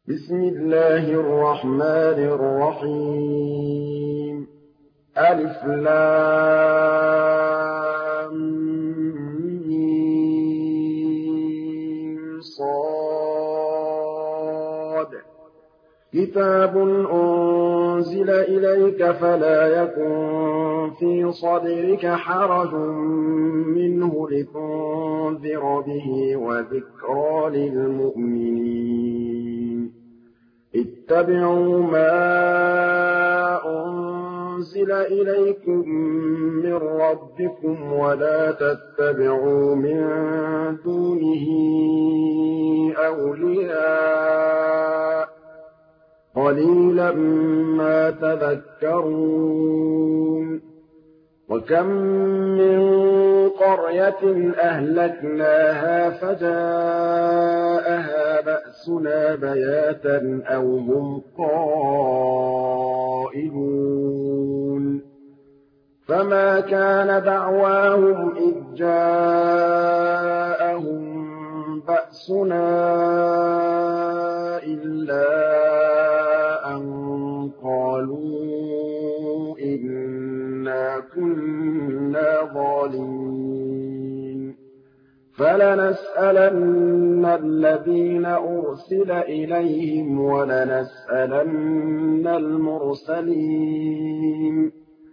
بسم الله الرحمن الرحيم ألف لام ميم صاد كتاب أنزل إليك فلا يكن في صدرك حرج منه لتنذر به وذكرى للمؤمنين اتبعوا ما أنزل إليكم من ربكم ولا تتبعوا من دونه أولياء قليلا ما تذكرون وكم من قرية أهلكناها فجاءها بأسنا بياتا أو هم قائلون فما كان دعواهم إذ جاءهم بأسنا إلا أن قالوا إنا كنا ظالمين فلنسألن الذين أرسل إليهم ولنسألن المرسلين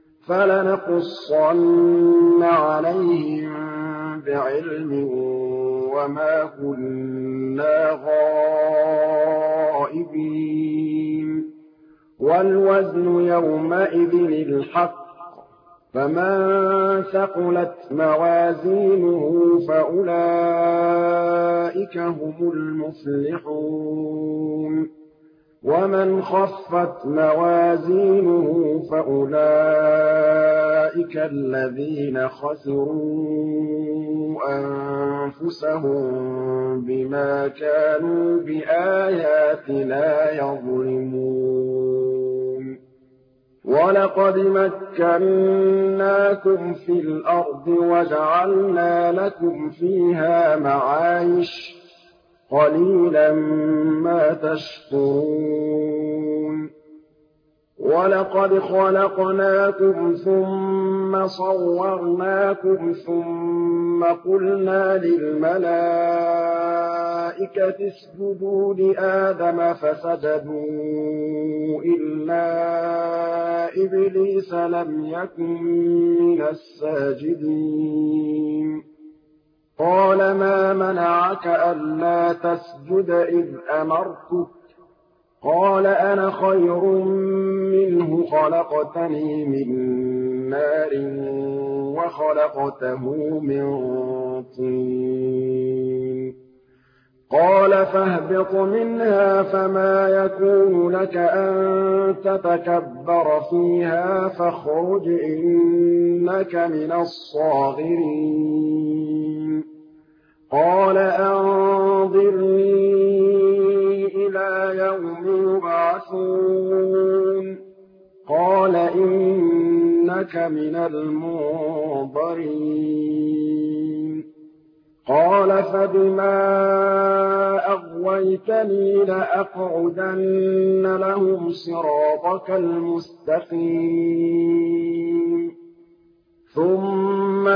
فلنقصن عليهم بعلم وما كنا غائبين والوزن يومئذ الحق فمن ثقلت موازينه فأولئك هم المفلحون ومن خفت موازينه فأولئك الذين خسروا أنفسهم بما كانوا بآياتنا يظلمون ولقد مكناكم في الأرض وجعلنا لكم فيها معايش قليلا ما تشكرون ولقد خلقناكم ثم صورناكم ثم قلنا للملائكة اسجدوا لآدم فسجدوا إلا إبليس لم يكن من الساجدين قال ما منعك ألا تسجد إذ أمرتك قال أنا خير منه خلقتني من نار وخلقته من طين قال فاهبط منها فما يكون لك أن تتكبر فيها فاخرج إنك من الصاغرين قال أنظرني إلى يوم يبعثون قال إنك من المنظرين قال فبما أغويتني لأقعدن لهم صراطك المستقيم ثم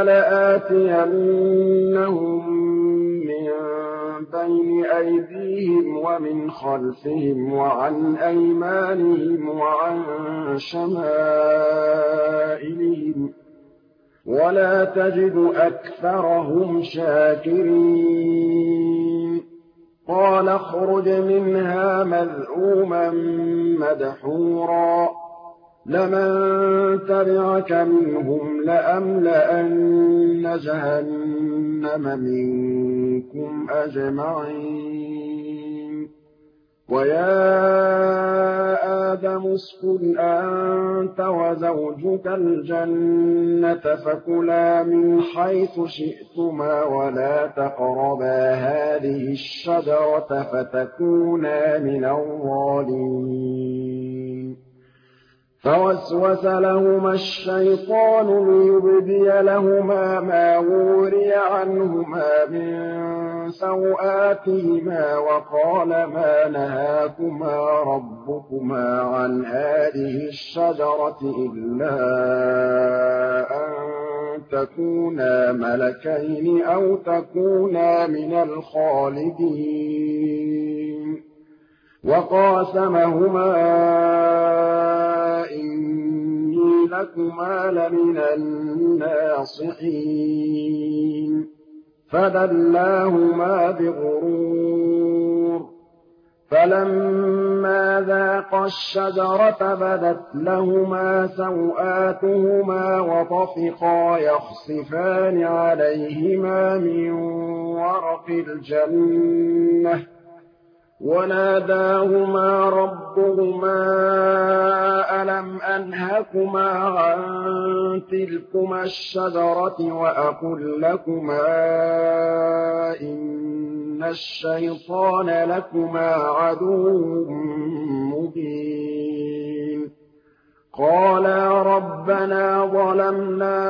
لآتينهم من بين أيديهم ومن خلفهم وعن أيمانهم وعن شمائلهم ولا تجد أكثرهم شاكرين قال اخرج منها مذءوما مدحورا لمن تبعك منهم لأملأن جهنم منكم أجمعين ويا آدم اسكن أنت وزوجك الجنة فكلا من حيث شئتما ولا تقربا هذه الشجرة فتكونا من الظالمين فوسوس لهما الشيطان ليبدي لهما ما وري عنهما من سوآتهما وقال ما نهاكما ربكما عن هذه الشجرة إلا أن تكونا ملكين أو تكونا من الخالدين وقاسمهما إني لكما لمن الناصحين فدلاهما بغرور فلما ذاقا الشجرة بدت لهما سوآتهما وطفقا يخصفان عليهما من ورق الجنة وناداهما ربهما ألم أنهكما عن تلكما الشجرة وأقل لكما إن الشيطان لكما عدو مبين قالا ربنا ظلمنا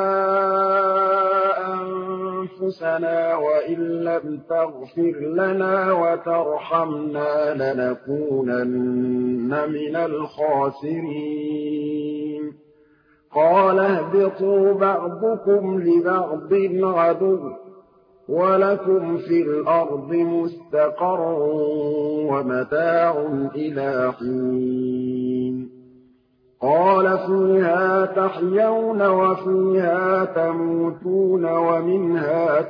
أنفسنا وإن لم تغفر لنا وترحمنا لنكونن من الخاسرين قال اهبطوا بعضكم لبعض عدو ولكم في الأرض مستقر ومتاع إلى حين قال فيها تحيون وفيها تموتون ومنها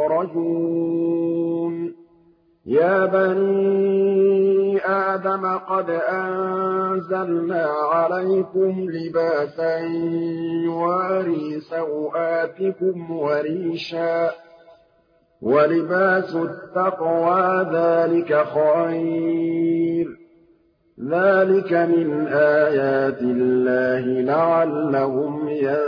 تخرجون يا بني آدم قد أنزلنا عليكم لباسا يواري سوآتكم وريشا ولباس التقوى ذلك خير ذلك من آيات الله لعلهم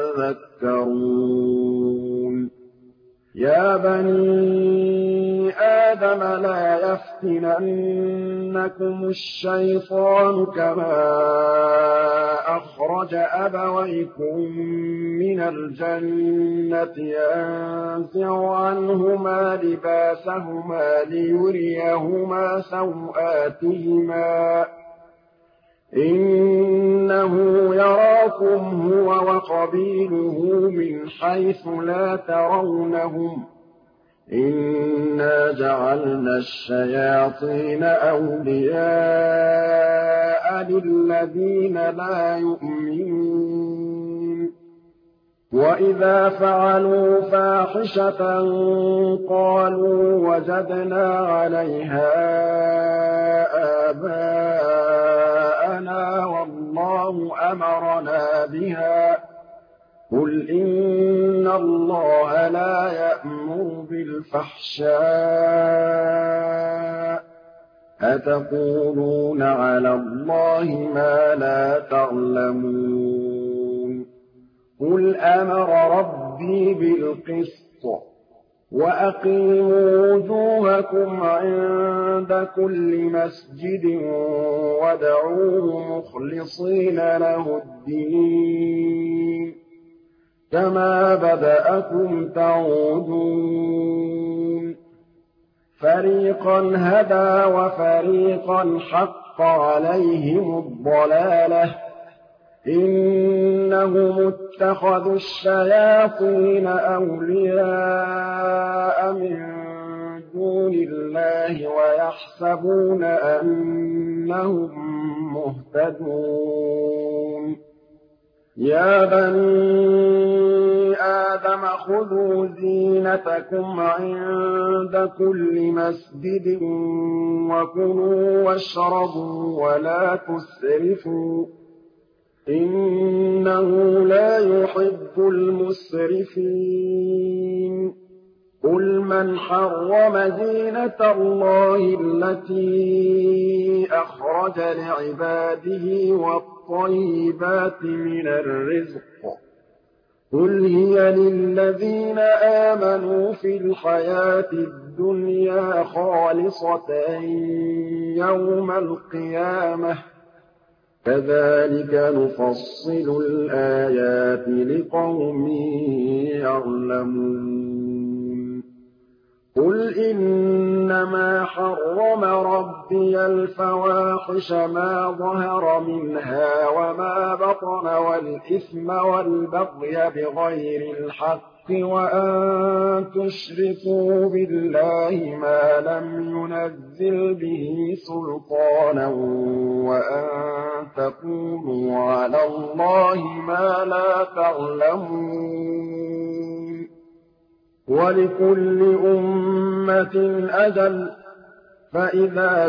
يذكرون يا بني آدم لا يفتننكم الشيطان كما أخرج أبويكم من الجنة ينزع عنهما لباسهما ليريهما سوآتهما إنه يراكم هو وقبيله من حيث لا ترونهم إنا جعلنا الشياطين أولياء للذين لا يؤمنون وإذا فعلوا فاحشة قالوا وجدنا عليها آباءنا والله أمرنا بها قل إن الله لا يأمر بالفحشاء أتقولون على الله ما لا تعلمون قل أمر ربي بالقسط وأقيموا وجوهكم عند كل مسجد وادعوه مخلصين له الدين كما بدأكم تعودون فريقا هدى وفريقا حق عليهم الضلالة إنهم اتخذوا الشياطين أولياء من دون الله ويحسبون أنهم مهتدون يا بني آدم خذوا زينتكم عند كل مسجد وكلوا واشربوا ولا تسرفوا إنه لا يحب المسرفين قل من حرم زينة الله التي أخرج لعباده والطيبات من الرزق قل هي للذين آمنوا في الحياة الدنيا خالصة يوم القيامة كَذَٰلِكَ نُفَصِّلُ الْآيَاتِ لِقَوْمٍ يَعْلَمُونَ قُلْ إِنَّمَا حَرَّمَ رَبِّيَ الْفَوَاحِشَ مَا ظَهَرَ مِنْهَا وَمَا بَطَنَ وَالْإِثْمَ وَالْبَغْيَ بِغَيْرِ الْحَقِّ وَأَن تُشْرِكُوا بِاللَّهِ مَا لَمْ يُنَزِّلْ بِهِ سُلْطَانًا وَأَن تَقُولُوا عَلَى اللَّهِ مَا لَا تَعْلَمُونَ وَلِكُلِّ أُمَّةٍ أَجَلٌ ۖ فَإِذَا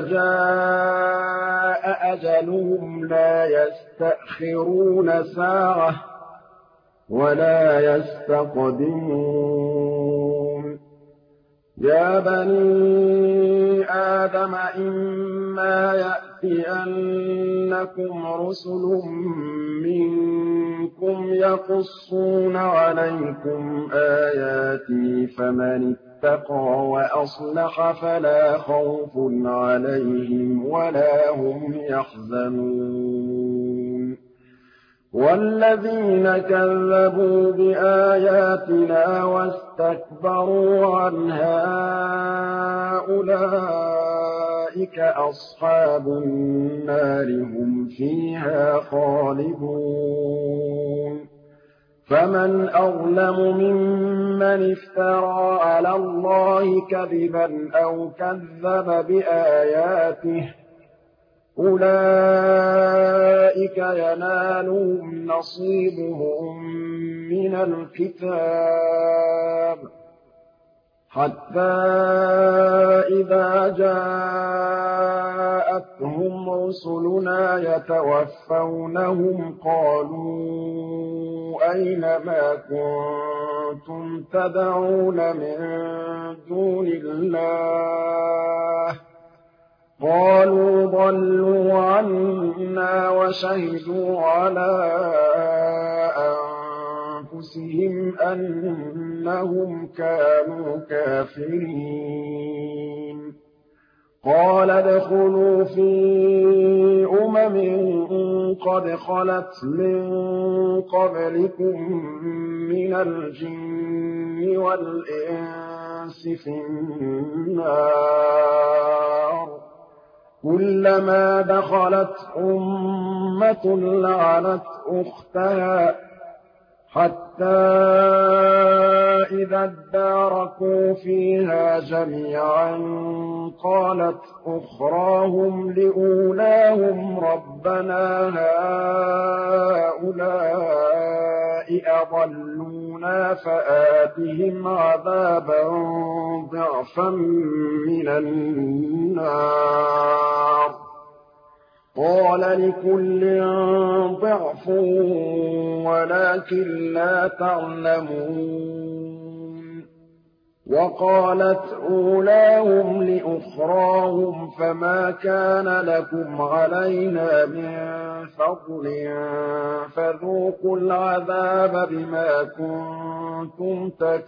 جَاءَ أَجَلُهُمْ لَا يَسْتَأْخِرُونَ سَاعَةً ۖ وَلَا يَسْتَقْدِمُونَ يَا بَنِي آدَمَ إِمَّا يَأْتِيَنَّكُمْ رُسُلٌ مِّنكُمْ يَقُصُّونَ عَلَيْكُمْ آيَاتِي فَمَنِ اتَّقَىٰ وَأَصْلَحَ فَلَا خَوْفٌ عَلَيْهِمْ وَلَا هُمْ يَحْزَنُونَ وَالَّذِينَ كَذَّبُوا بِآيَاتِنَا وَاسْتَكْبَرُوا عَنْهَا أُولَٰئِكَ أَصْحَابُ النَّارِ ۖ هُمْ فِيهَا خَالِدُونَ فَمَنْ أَظْلَمُ مِمَّنِ افْتَرَىٰ عَلَى اللَّهِ كَذِبًا أَوْ كَذَّبَ بِآيَاتِهِ ۚ أُولَٰئِكَ يَنَالُهُمْ نَصِيبُهُم مِّنَ الْكِتَابِ حَتَّىٰ إِذَا جَاءَتْهُمْ رُسُلُنَا يَتَوَفَّوْنَهُمْ قَالُوا أَيْنَ مَا كُنتُمْ تَدْعُونَ مِن دُونِ اللَّهِ ۖ قَالُوا ضَلُّوا عَنَّا وَشَهِدُوا عَلَىٰ أَنفُسِهِمْ أَنَّهُمْ كَانُوا كَافِرِينَ قَالَ ادْخُلُوا فِي قَدْ خَلَتْ مِن قَبْلِكُم مِّنَ الْجِنِّ وَالْإِنسِ فِي النَّارِ ۖ كُلَّمَا دَخَلَتْ أُمَّةٌ لَّعَنَتْ أُخْتَهَا حَتَّىٰ إِذَا ادَّارَكُوا فِيهَا جَمِيعًا قَالَتْ أُخْرَاهُمْ لِأُولَاهُمْ رَبَّنَا هَٰؤُلَاءِ أَضَلُّونَا فَآتِهِمْ عَذَابًا ضِعْفًا مِّنَ النَّارِ قَالَ لِكُلٍّ ضِعْفٌ وَلَٰكِن لَّا تَعْلَمُونَ وَقَالَتْ أُولَاهُمْ لِأُخْرَاهُمْ فَمَا كَانَ لَكُمْ عَلَيْنَا مِن فَضْلٍ فَذُوقُوا الْعَذَابَ بِمَا كُنتُمْ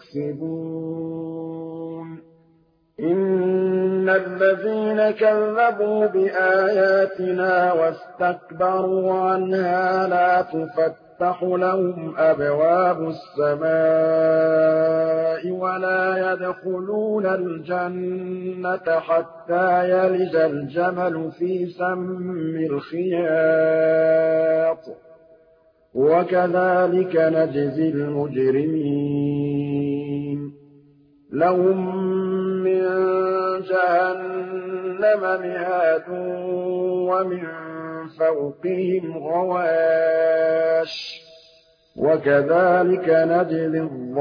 تَكْسِبُونَ إِنَّ الَّذِينَ كَذَّبُوا بِآيَاتِنَا وَاسْتَكْبَرُوا عَنْهَا لَا تُفَتَّحُ لَهُمْ أَبْوَابُ السَّمَاءِ وَلَا يَدْخُلُونَ الْجَنَّةَ حَتَّىٰ يَلِجَ الْجَمَلُ فِي سَمِّ الْخِيَاطِ ۚ وَكَذَٰلِكَ نَجْزِي الْمُجْرِمِينَ لَهُم مِّن جَهَنَّمَ مِهَادٌ وَمِن فَوْقِهِمْ غَوَاشٍ ۚ وَكَذَٰلِكَ نَجْزِي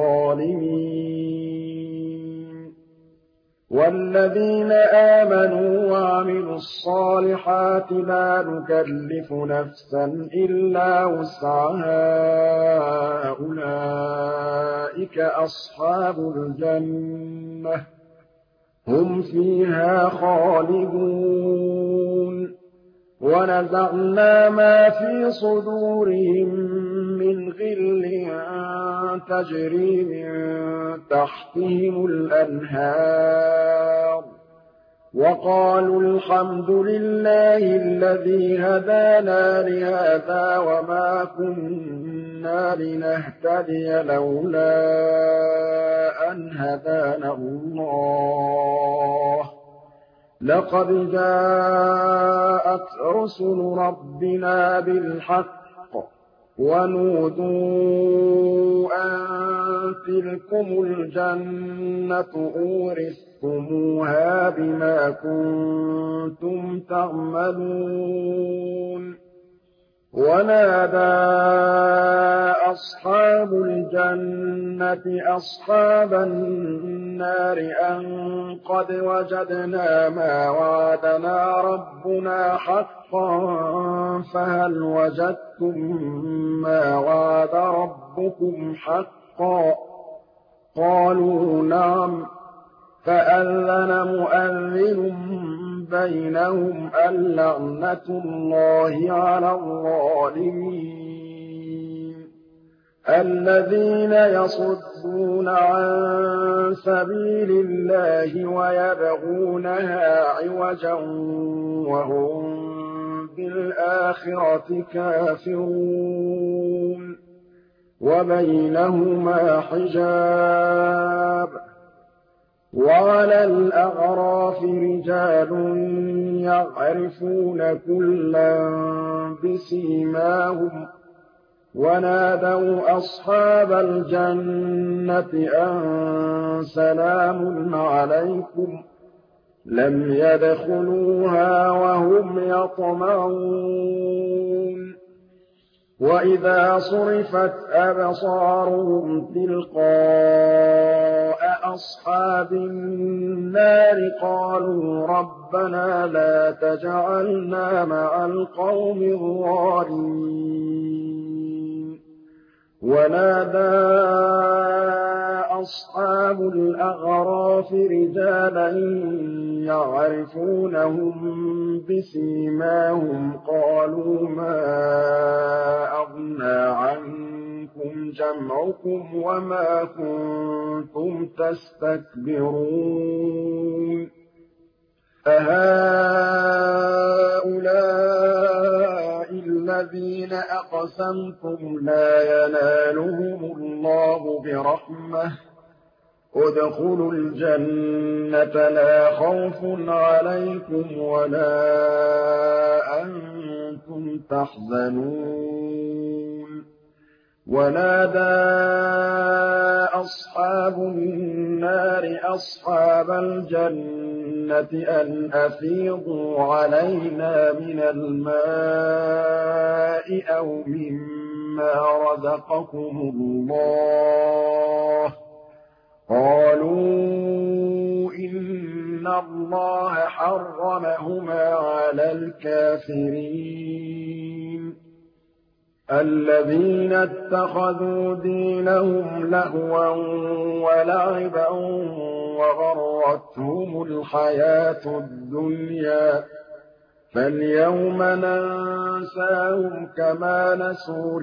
الظَّالِمِينَ وَالَّذِينَ آمَنُوا وَعَمِلُوا الصَّالِحَاتِ لَا نُكَلِّفُ نَفْسًا إِلَّا وُسْعَهَا أُولَٰئِكَ أَصْحَابُ الْجَنَّةِ ۖ هُمْ فِيهَا خَالِدُونَ وَنَزَعْنَا مَا فِي صُدُورِهِم مِّنْ غِلٍّ تَجْرِي مِن تَحْتِهِمُ الْأَنْهَارُ وقالوا الحمد لله الذي هدانا لهذا وما كنا لنهتدي لولا أن هدانا الله لقد جاءت رسل ربنا بالحق ونودوا أن تلكم الجنة أورثتموها بما كنتم تعملون ونادى أصحاب الجنة أصحاب النار أن قد وجدنا ما وعدنا ربنا حقا فهل وجدتم ما وعد ربكم حقا قالوا نعم فأذن مؤذن بينهم اللعنة الله على الظالمين الذين يصدون عن سبيل الله ويبغونها عوجا وهم بالآخرة كافرون وبينهما حجاب وعلى الأعراف رجال يعرفون كلا بسيماهم ونادوا أصحاب الجنة أن سلام عليكم لم يدخلوها وهم يطمعون وإذا صرفت أبصارهم تلقاء أصحاب النار قالوا ربنا لا تجعلنا مع القوم الظالمين ونادى أصحاب الأغراف رجالا يعرفونهم بسيماهم قالوا ما أغنى عنكم جمعكم وما كنتم تستكبرون أهؤلاء الذين أقسمتم لا ينالهم الله برحمة ادخلوا الجنة لا خوف عليكم ولا أنتم تحزنون ونادى أصحاب النار أصحاب الجنة أن أفيضوا علينا من الماء أو مما رزقكم الله قالوا إن الله حرمهما على الكافرين الذين اتخذوا دينهم لهوا ولعبا وغرتهم الحياة الدنيا فاليوم ننساهم كما نسوا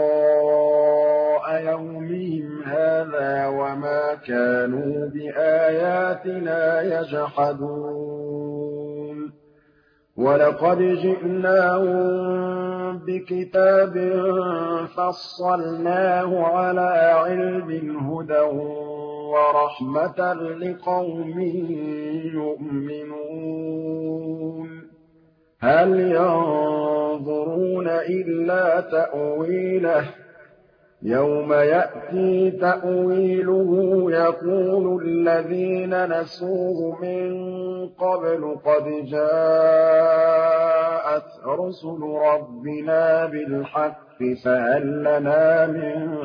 لقاء يومهم هذا وما كانوا بآياتنا يجحدون ولقد جئناهم بكتاب فصلناه على علم هدى ورحمة لقوم يؤمنون هل ينظرون إلا تأويله يوم يأتي تأويله يقول الذين نسوه من قبل قد جاءت رسل ربنا بالحق فهل لنا من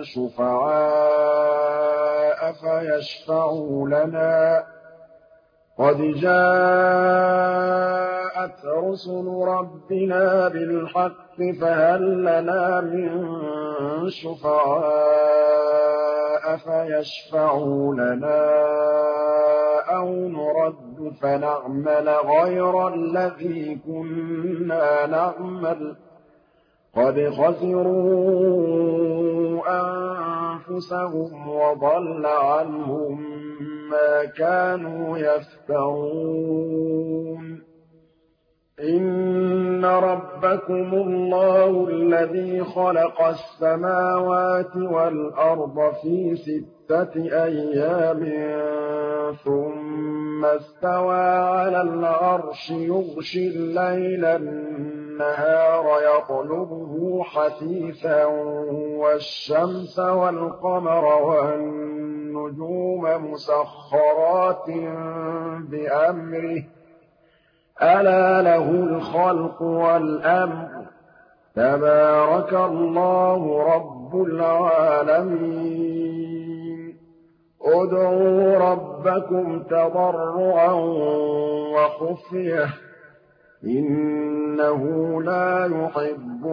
شفعاء فيشفعوا لنا قد جاءت رسل ربنا بالحق فهل لنا من شفعاء فيشفعوا لنا أو نرد فنعمل غير الذي كنا نعمل قد خسروا أنفسهم وضل عنهم ما كانوا يفترون إن ربكم الله الذي خلق السماوات والأرض في 6 أيام ثم استوى على العرش يغشي الليل النهار يطلبه حثيثا والشمس والقمر والنجوم مسخرات بأمره ألا له الخلق والأمر تبارك الله رب العالمين ادعوا ربكم تضرعا وخفية إنه لا يحب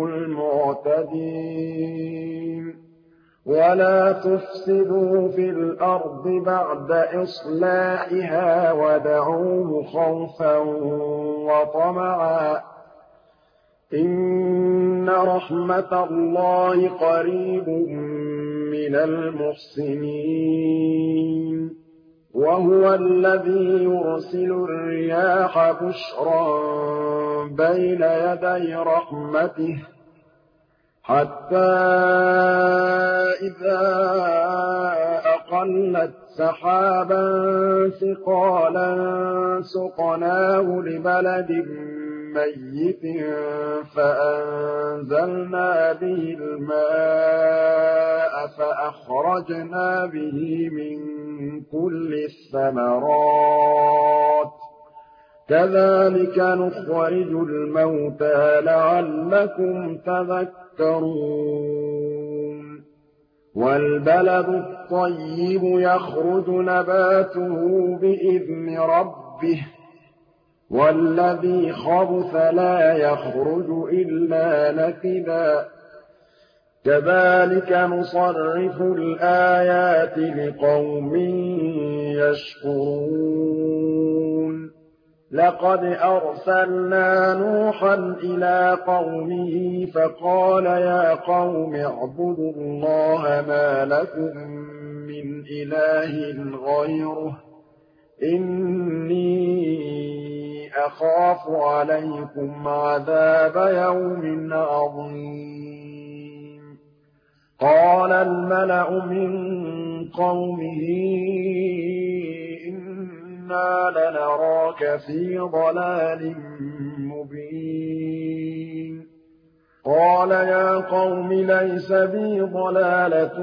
المعتدين ولا تفسدوا في الأرض بعد إصلاحها ودعوه خوفا وطمعا إن رحمة الله قريب من المحسنين وهو الذي يرسل الرياح بشرا بين يدي رحمته حتى إذا أقلت سحابا ثقالا سقناه لبلد ميت فأنزلنا به الماء فأخرجنا به من كل الثمرات كذلك نخرج الموتى لعلكم تذكرون والبلد الطيب يخرج نباته بإذن ربه والذي خبث لا يخرج إلا نكدا كذلك نصرف الآيات لقوم يشكرون لقد أرسلنا نوحا إلى قومه فقال يا قوم اعبدوا الله ما لكم من إله غيره إني أخاف عليكم عذاب يوم عظيم قال الملأ من قومه إنا لنراك في ضلال مبين قال يا قوم ليس بي ضلالة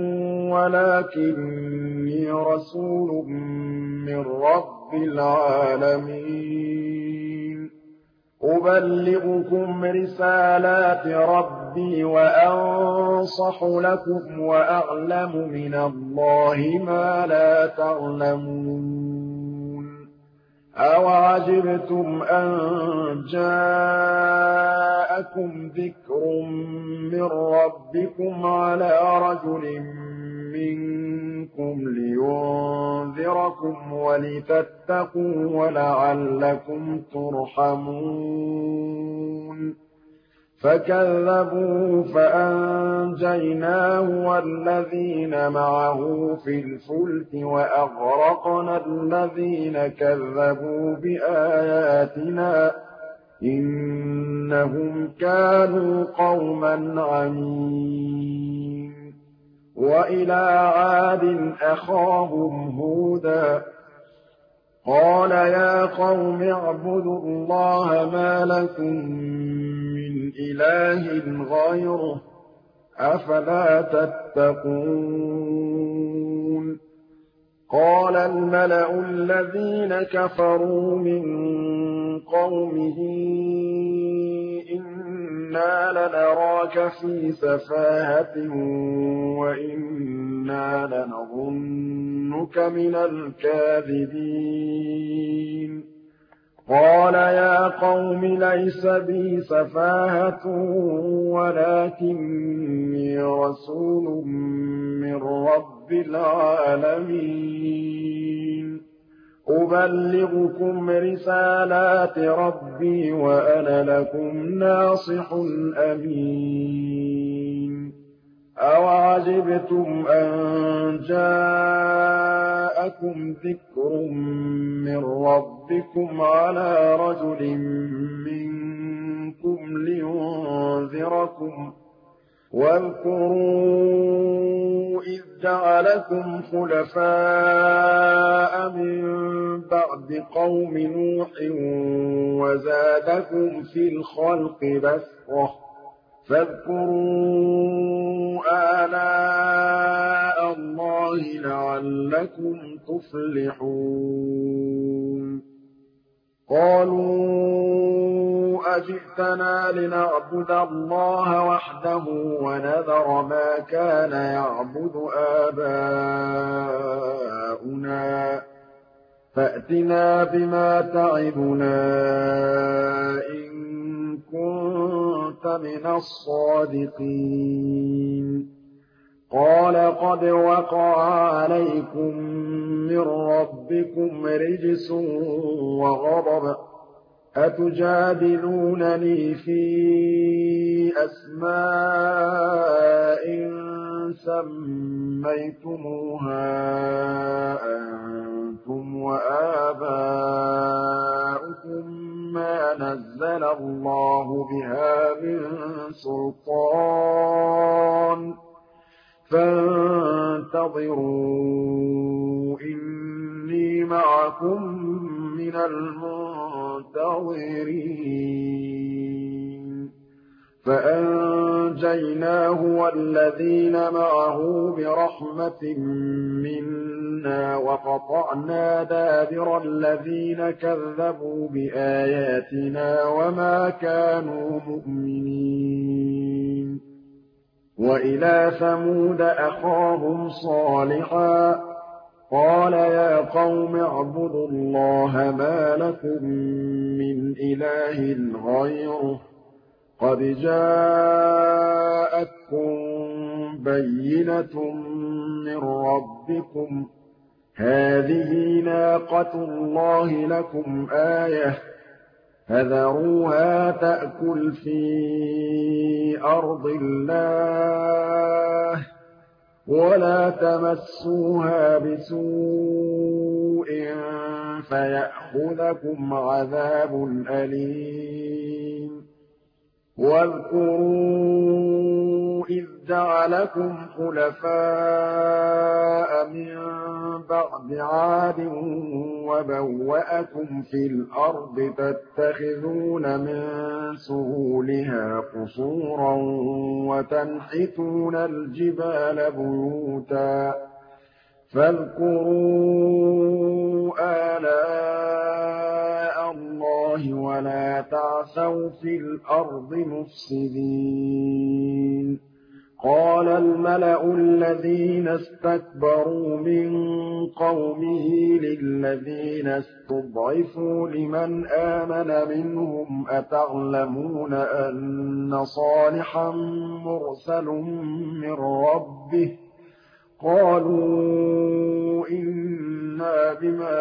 ولكني رسول من رب العالمين أبلغكم رسالات ربي وأنصح لكم وأعلم من الله ما لا تعلمون أوعجبتم أن جاءكم ذكر من ربكم على رجل منكم لينذركم ولتتقوا ولعلكم ترحمون فكذبوا فأنجيناه والذين معه في الفلك وأغرقنا الذين كذبوا بآياتنا إنهم كانوا قوما عمين وإلى عاد أخاهم هودا قال يا قوم اعبدوا الله ما لكم من إله غيره أفلا تتقون قال الملأ الذين كفروا من قومه إنا لنراك في سفاهة وإنا لنظنك من الكاذبين قال يا قوم ليس بي سفاهة ولكني رسول من رب العالمين أبلغكم رسالات ربي وأنا لكم ناصح أمين أوعجبتم أن جاءكم جاءكم ذكر من ربكم على رجل منكم لينذركم واذكروا إذ جعلكم خلفاء من بعد قوم نوح وزادكم في الخلق بسطة فاذكروا آلاء الله لعلكم تفلحون قالوا أجئتنا لنعبد الله وحده ونذر ما كان يعبد آباؤنا فأتنا بما تعدنا إن كنت من الصادقين قال قد وقع عليكم من ربكم رجس وغضب أتجادلونني في أسماء سميتموها أنتم وآباؤكم ما نزل الله بها من سلطان فانتظروا إني معكم من المنتظرين فأنجيناه والذين معه برحمة منا وقطعنا دابر الذين كذبوا بآياتنا وما كانوا مؤمنين وإلى ثمود أخاهم صالحا قال يا قوم اعبدوا الله ما لكم من إله غيره قد جاءتكم بينة من ربكم هذه ناقة الله لكم آية فذروها تأكل في أرض الله ولا تمسوها بسوء فيأخذكم عذاب أليم واذكروا إذ جعلكم خلفاء من بعد عاد وبوأكم في الأرض تتخذون من سهولها قصورا وتنحتون الجبال بيوتا فاذكروا آلاء الله ولا تعثوا في الأرض مفسدين قال الملأ الذين استكبروا من قومه للذين استضعفوا لمن آمن منهم أتعلمون أن صالحا مرسل من ربه قالوا إنا بما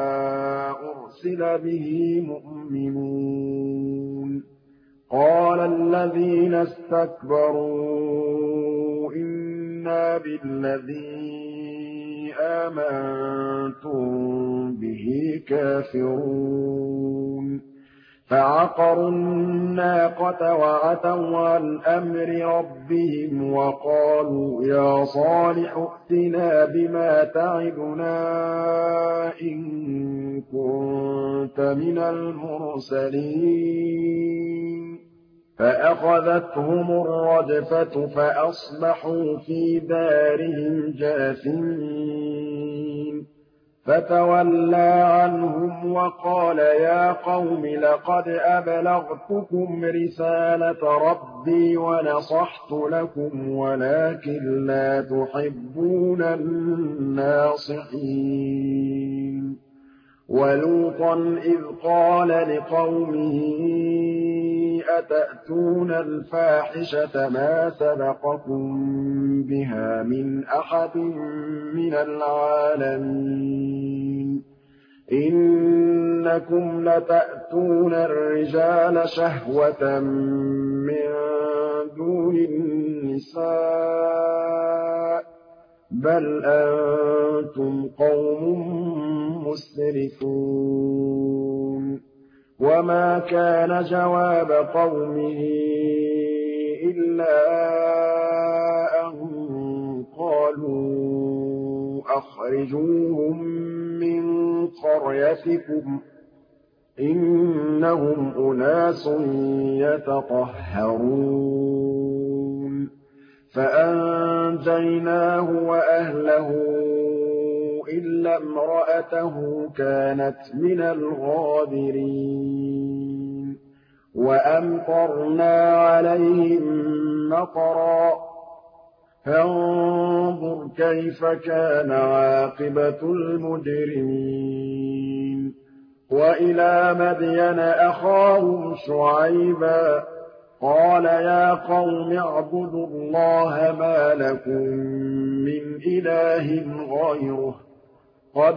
أرسل به مؤمنون قال الذين استكبروا إنا بالذي آمنتم به كافرون فعقروا الناقة وعتوا عن أمر ربهم وقالوا يا صالح ائتنا بما تعدنا إن كنت من المرسلين فأخذتهم الرجفة فأصبحوا في دارهم جاثمين فتولى عنهم وقال يا قوم لقد أبلغتكم رسالة ربي ونصحت لكم ولكن لا تحبون الناصحين ولوطا إذ قال لقومه أتأتون الفاحشة ما سبقكم بها من أحد من العالمين إنكم لتأتون الرجال شهوة من دون النساء بَلْ أَنتُمْ قَوْمٌ مُّسْرِفُونَ وَمَا كَانَ جَوَابَ قَوْمِهِ إِلَّا أَن قَالُوا أَخْرِجُوهُم مِّن قَرْيَتِكُمْ ۖ إِنَّهُمْ أُنَاسٌ يَتَطَهَّرُونَ فَأَنجَيْنَاهُ وَأَهْلَهُ إِلَّا امْرَأَتَهُ كَانَتْ مِنَ الْغَابِرِينَ وَأَمْطَرْنَا عَلَيْهِم مَّطَرًا ۖ فَانظُرْ كَيْفَ كَانَ عَاقِبَةُ الْمُجْرِمِينَ وَإِلَىٰ مَدْيَنَ أَخَاهُمْ شُعَيْبًا ۗ قَالَ يَا قَوْمِ اعْبُدُوا اللَّهَ مَا لَكُم مِّنْ إِلَٰهٍ غَيْرُهُ ۖ قَدْ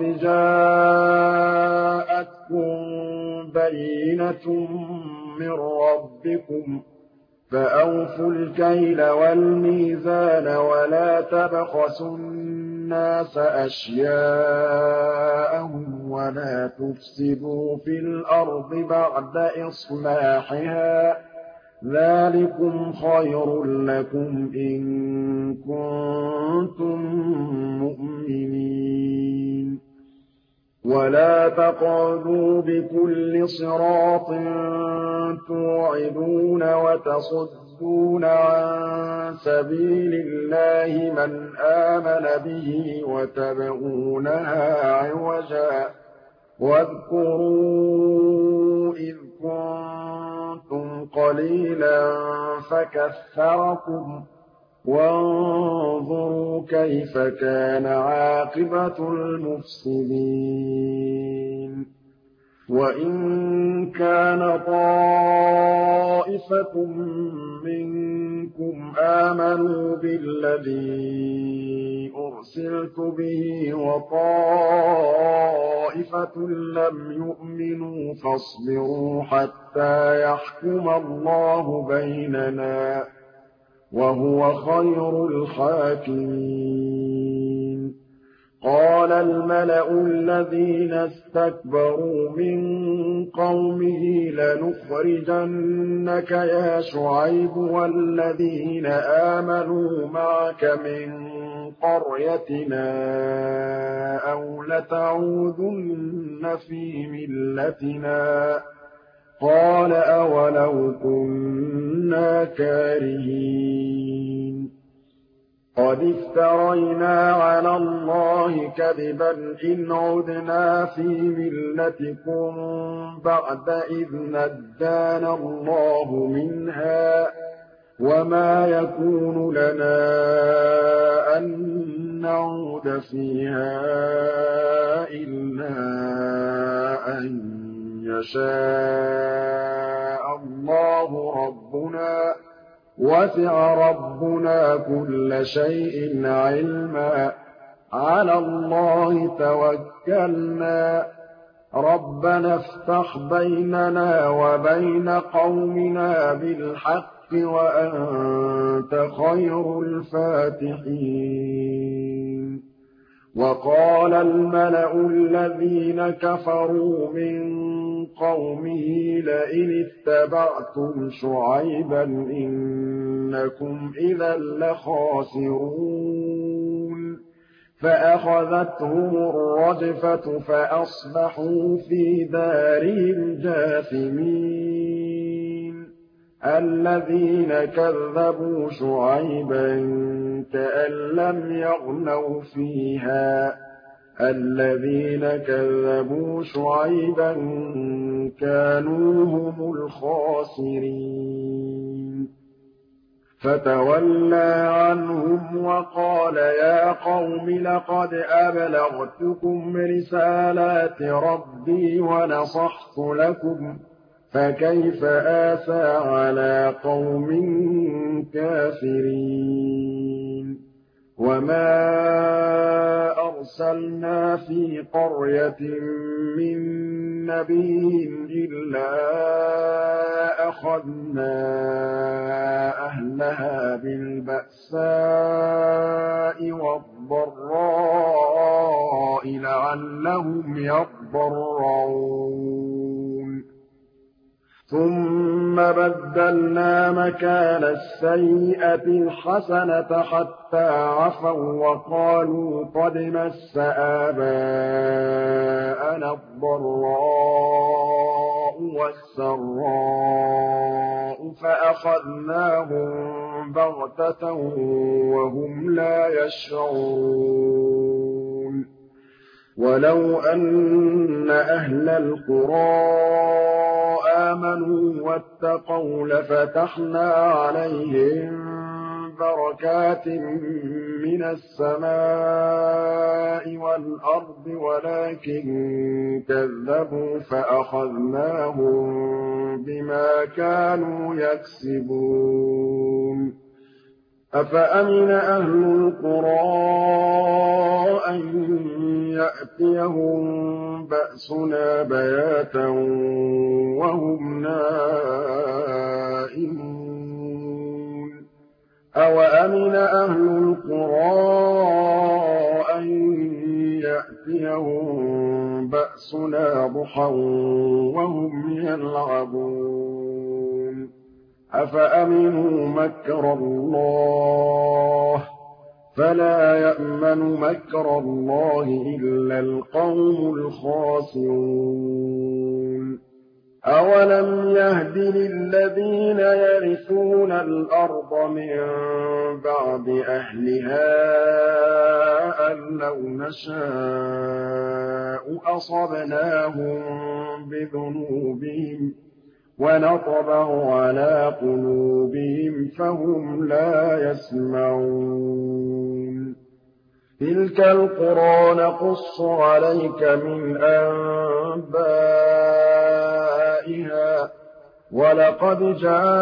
جَاءَتْكُم بَيِّنَةٌ مِّن رَّبِّكُمْ ۖ فَأَوْفُوا الْكَيْلَ وَالْمِيزَانَ وَلَا تَبْخَسُوا النَّاسَ أَشْيَاءَهُمْ وَلَا تُفْسِدُوا فِي الْأَرْضِ بَعْدَ إِصْلَاحِهَا ۚ ذَٰلِكُمْ خَيْرٌ لَّكُمْ إِن كُنتُم مُّؤْمِنِينَ وَلَا تَقْعُدُوا بِكُلِّ صِرَاطٍ تُوعِدُونَ وَتَصُدُّونَ عَن سَبِيلِ اللَّهِ مَنْ آمَنَ بِهِ وَتَبْغُونَهَا عِوَجًا ۚ وَاذْكُرُوا إِذْ كُنتُمْ قَلِيلًا فَكَثَّرَكُمْ ۖ وَانظُرُوا كَيْفَ كَانَ عَاقِبَةُ الْمُفْسِدِينَ وَإِن كَانَ طَائِفَةٌ مِّنكُمْ آمَنُوا بِالَّذِي أُرْسِلْتُ بِهِ وَطَائِفَةٌ لَّمْ يُؤْمِنُوا فَاصْبِرُوا حَتَّىٰ يَحْكُمَ اللَّهُ بَيْنَنَا ۚ وَهُوَ خَيْرُ الْحَاكِمِينَ قَالَ الْمَلَأُ الَّذِينَ اسْتَكْبَرُوا مِن قَوْمِهِ لَنُخْرِجَنَّكَ يَا شُعَيْبُ وَالَّذِينَ آمَنُوا مَعَكَ مِن قَرْيَتِنَا أَوْ لَتَعُودُنَّ فِي مِلَّتِنَا ۚ قَالَ أَوَلَوْ كُنَّا كَارِهِينَ قَدِ افْتَرَيْنَا عَلَى اللَّهِ كَذِبًا إِنْ عُدْنَا فِي مِلَّتِكُم بَعْدَ إِذْ نَجَّانَا اللَّهُ مِنْهَا ۚ وَمَا يَكُونُ لَنَا أَن نَّعُودَ فِيهَا إِلَّا أَن يَشَاءَ اللَّهُ رَبُّنَا ۚ وَسِعَ رَبُّنَا كُلَّ شَيْءٍ عِلْمًا ۚ عَلَى اللَّهِ تَوَكَّلْنَا ۚ رَبَّنَا افْتَحْ بَيْنَنَا وَبَيْنَ قَوْمِنَا بِالْحَقِّ وَأَنتَ خَيْرُ الْفَاتِحِينَ وَقَالَ الْمَلَأُ الَّذِينَ كَفَرُوا مِن قَوْمِهِ لَئِنِ اتَّبَعْتُمْ شُعَيْبًا إِنَّكُمْ إِذًا لَّخَاسِرُونَ فَأَخَذَتْهُمُ الرَّجْفَةُ فَأَصْبَحُوا فِي دَارِهِمْ جَاثِمِينَ الَّذِينَ كَذَّبُوا شُعَيْبًا كَأَن لَّمْ يَغْنَوْا فِيهَا ۚ الَّذِينَ كَذَّبُوا شُعَيْبًا كَانُوا هُمُ الْخَاسِرِينَ فَتَوَلَّىٰ عَنْهُمْ وَقَالَ يَا قَوْمِ لَقَدْ أَبْلَغْتُكُمْ رِسَالَاتِ رَبِّي وَنَصَحْتُ لَكُمْ ۖ فَكَيْفَ آسَىٰ عَلَىٰ قَوْمٍ كَافِرِينَ وَمَا أَرْسَلْنَا فِي قَرْيَةٍ مِّن نَّبِيٍّ إِلَّا أَخَذْنَا أَهْلَهَا بِالْبَأْسَاءِ وَالضَّرَّاءِ الضراء لعلهم يضرعون ثم بدلنا مكان السيئة الحسنة حتى عفوا وقالوا قد مس آباءنا الضراء والسراء فأخذناهم بغتة وهم لا يشعرون ولو أن أهل القرى آمنوا واتقوا لفتحنا عليهم بركات من السماء والأرض ولكن كذبوا فأخذناهم بما كانوا يكسبون أفأمن أهل القرى أن يأتيهم بأسنا بياتا وهم نائمون أوأمن أهل القرى أن يأتيهم بأسنا ضحى وهم يلعبون أفأمنوا مكر الله فلا يأمن مكر الله إلا القوم الخاسرون أولم يهد للذين يرثون الأرض من بعد أهلها أن لو نشاء أصبناهم بذنوبهم ونطبع على قلوبهم فهم لا يسمعون تلك القرى نقص عليك من أنبائها ولقد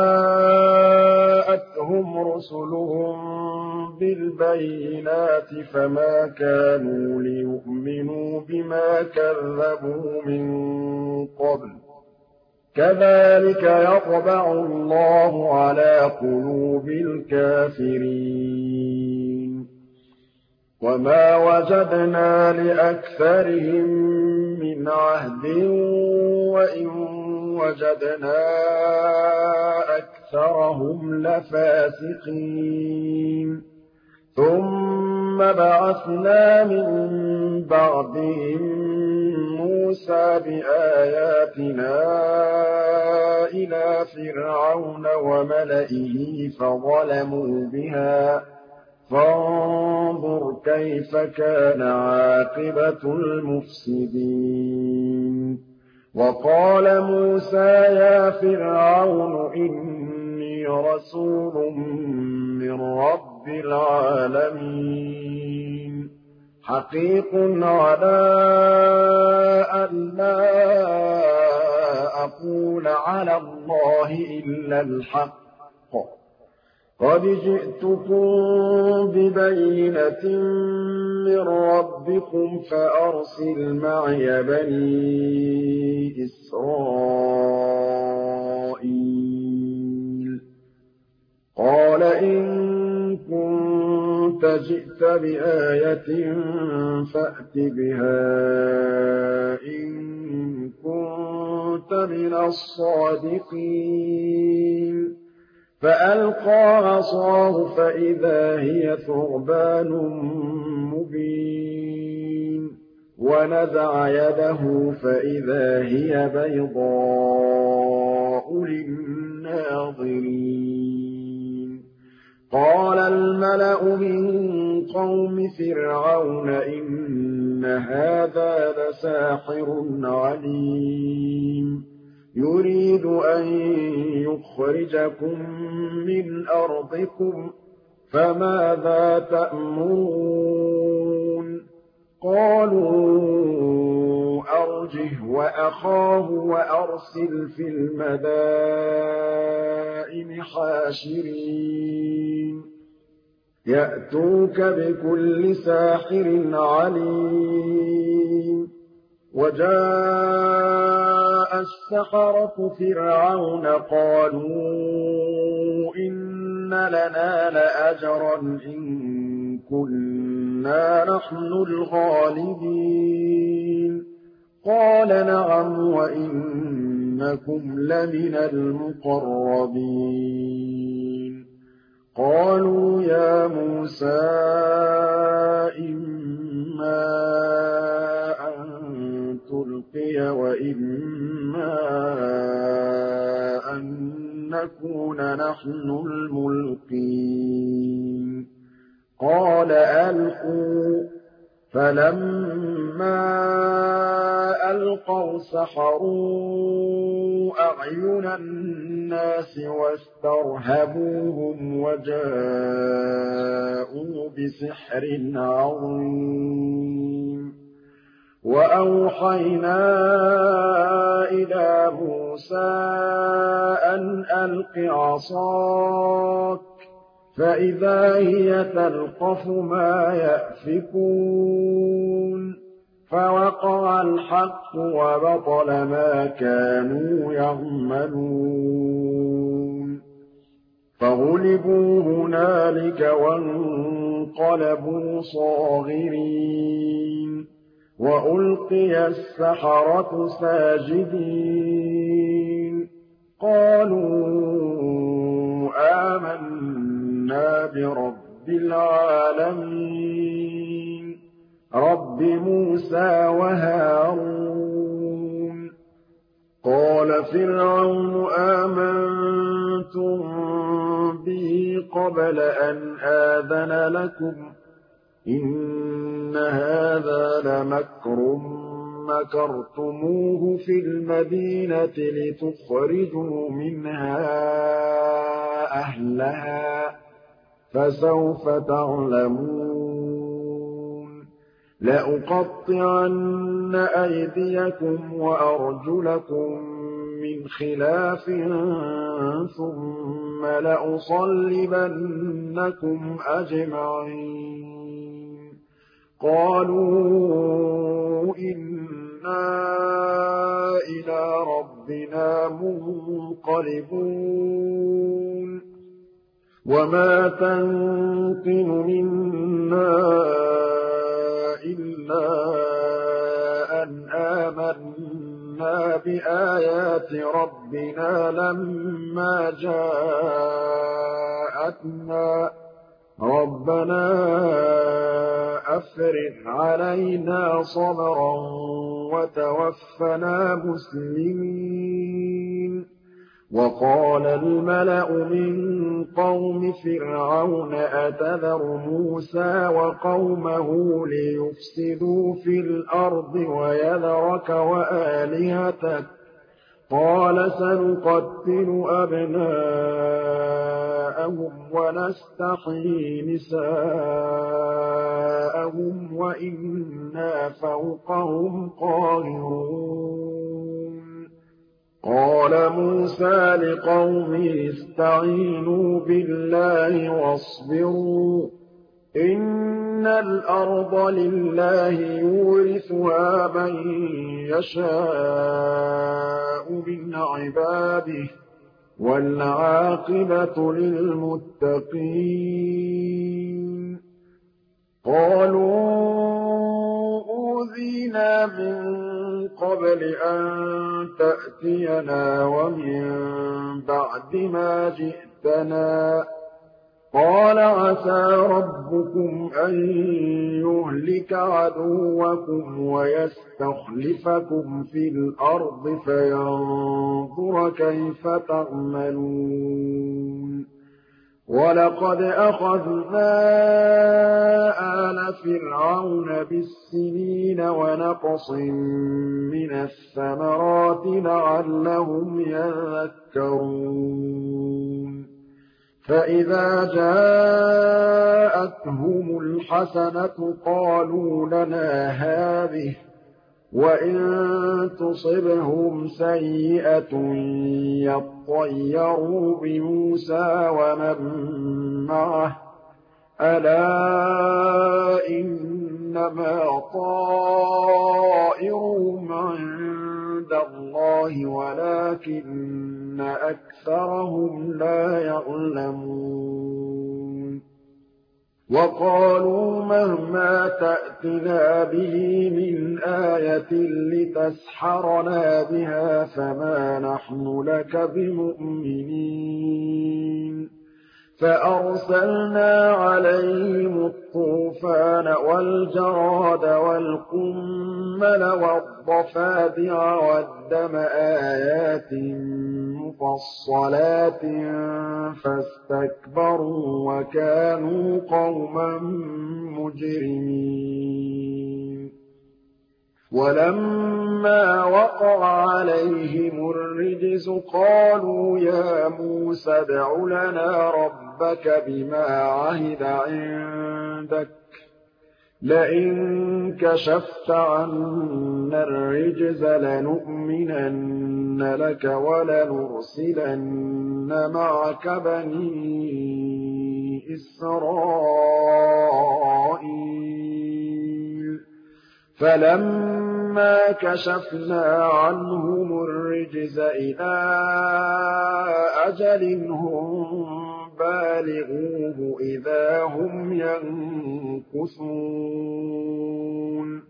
جاءتهم رسلهم بالبينات فما كانوا ليؤمنوا بما كذبوا من قبل كذلك يطبع الله على قلوب الكافرين وما وجدنا لأكثرهم من عهد وإن وجدنا أكثرهم لفاسقين ثم بعثنا من بعدهم موسى بآياتنا إلى فرعون وملئه فظلموا بها فانظر كيف كان عاقبة المفسدين وقال موسى يا فرعون إني رسول من رب العالمين حقيق على أن لا أقول على الله إلا الحق قد جئتكم ببينة من ربكم فأرسل معي بني إسرائيل قال إن كنت جئت بآية فأت بها إن كنت من الصادقين فألقى عصاه فإذا هي ثعبان مبين ونزع يده فإذا هي بيضاء للناظرين قال الملأ من قوم فرعون إن هذا لساحر عليم يريد أن يخرجكم من أرضكم فماذا تأمرون قالوا أرجه وأخاه وأرسل في المدائن حاشرين يأتوك بكل ساحر عليم وجاء السحرة فرعون قالوا إن لنا لأجرا إن كنا إِنَّا نَحْنُ الْغَالِبِينَ قَالَ نَعَمْ وَإِنَّكُمْ لَمِنَ الْمُقَرَّبِينَ قَالُوا يَا مُوسَىٰ إِمَّا أَن تُلْقِيَ وَإِمَّا أَن نَّكُونَ نَحْنُ الْمُلْقِينَ قَالَ أَلْقُوا ۖ فَلَمَّا أَلْقَوْا سَحَرُوا أَعْيُنَ النَّاسِ وَاسْتَرْهَبُوهُمْ وَجَاءُوا بِسِحْرٍ عَظِيمٍ وَأَوْحَيْنَا إِلَىٰ مُوسَىٰ أَنْ أَلْقِ عَصَاكَ ۖ فَإِذَا هِيَ تَلْقَفُ مَا يَأْفِكُونَ فَوَقَعَ الْحَقُّ وَبَطَلَ مَا كَانُوا يَعْمَلُونَ فَغُلِبُوا هُنَالِكَ وَانقَلَبُوا صَاغِرِينَ وَأُلْقِيَ السَّحَرَةُ سَاجِدِينَ قَالُوا آمَنَّا بِرَبِّ الْعَالَمِينَ رَبِّ مُوسَىٰ وَهَارُونَ قَالَ فِرْعَوْنُ آمَنتُم بِهِ قَبْلَ أَنْ آذَنَ لَكُمْ ۖ إِنَّ هَٰذَا لَمَكْرٌ مَّكَرْتُمُوهُ فِي الْمَدِينَةِ لِتُخْرِجُوا مِنْهَا أَهْلَهَا ۖ فَسَوْفَ تَعْلَمُونَ لَأُقَطِّعَنَّ أَيْدِيَكُمْ وَأَرْجُلَكُم مِّنْ خِلَافٍ ثُمَّ لَأُصَلِّبَنَّكُمْ أَجْمَعِينَ قَالُوا إِنَّا إِلَىٰ رَبِّنَا مُنقَلِبُونَ وَمَا تَنقِمُ مِنَّا إِلَّا أَنْ آمَنَّا بِآيَاتِ رَبِّنَا لَمَّا جَاءَتْنَا رَبَّنَا أَفْرِغْ عَلَيْنَا صَبْرًا وَتَوَفَّنَا مُسْلِمِينَ وَقَالَ الْمَلَأُ مِن قَوْمِ فِرْعَوْنَ أَتَذَرُ مُوسَىٰ وَقَوْمَهُ لِيُفْسِدُوا فِي الْأَرْضِ وَيَذَرَكَ وَآلِهَتَكَ ۚ قَالَ سَنُقَتِّلُ أَبْنَاءَهُمْ وَنَسْتَحْيِي نِسَاءَهُمْ وَإِنَّا فَوْقَهُمْ قَاهِرُونَ قَالَ مُوسَىٰ لِقَوْمِهِ اسْتَعِينُوا بِاللَّهِ وَاصْبِرُوا ۖ إِنَّ الْأَرْضَ لِلَّهِ يُورِثُهَا مَن يَشَاءُ مِنْ عِبَادِهِ ۖ وَالْعَاقِبَةُ لِلْمُتَّقِينَ قَالُوا أُوذِينَا مِن قَبْلِ أَن تَأْتِيَنَا وَمِن بَعْدِ مَا جِئْتَنَا ۚ قَالَ عَسَىٰ رَبُّكُمْ أَن يُهْلِكَ عَدُوَّكُمْ وَيَسْتَخْلِفَكُمْ فِي الْأَرْضِ فَيَنظُرَ كَيْفَ تَعْمَلُونَ وَلَقَدْ أَخَذْنَا آلَ فِرْعَوْنَ بِالسِّنِينَ وَنَقْصٍ مِّنَ الثَّمَرَاتِ لَعَلَّهُمْ يَذَّكَّرُونَ فَإِذَا جَاءَتْهُمُ الْحَسَنَةُ قَالُوا لَنَا هَٰذِهِ ۖ وَإِن تُصِبْهُمْ سَيِّئَةٌ يَطَّيَّرُوا بِمُوسَىٰ وَمَن مَّعَهُ ۗ أَلَا إِنَّمَا طَائِرُهُمْ عِندَ اللَّهِ وَلَٰكِنَّ أَكْثَرَهُمْ لَا يَعْلَمُونَ وقالوا مهما تأتنا به من آية لتسحرنا بها فما نحن لك بمؤمنين فأرسلنا عليهم الطوفان والجراد والقمل والضفادع والدم آيات مفصلات فاستكبروا وكانوا قوما مجرمين ولما وقع عليهم الرجز قالوا يا موسى ادْعُ لنا ربك بما عهد عندك لئن كشفت عنا الرجز لنؤمنن لك ولنرسلن معك بني إسرائيل فلما كشفنا عنهم الرجز إلى أجل هم بالغوه إذا هم ينكثون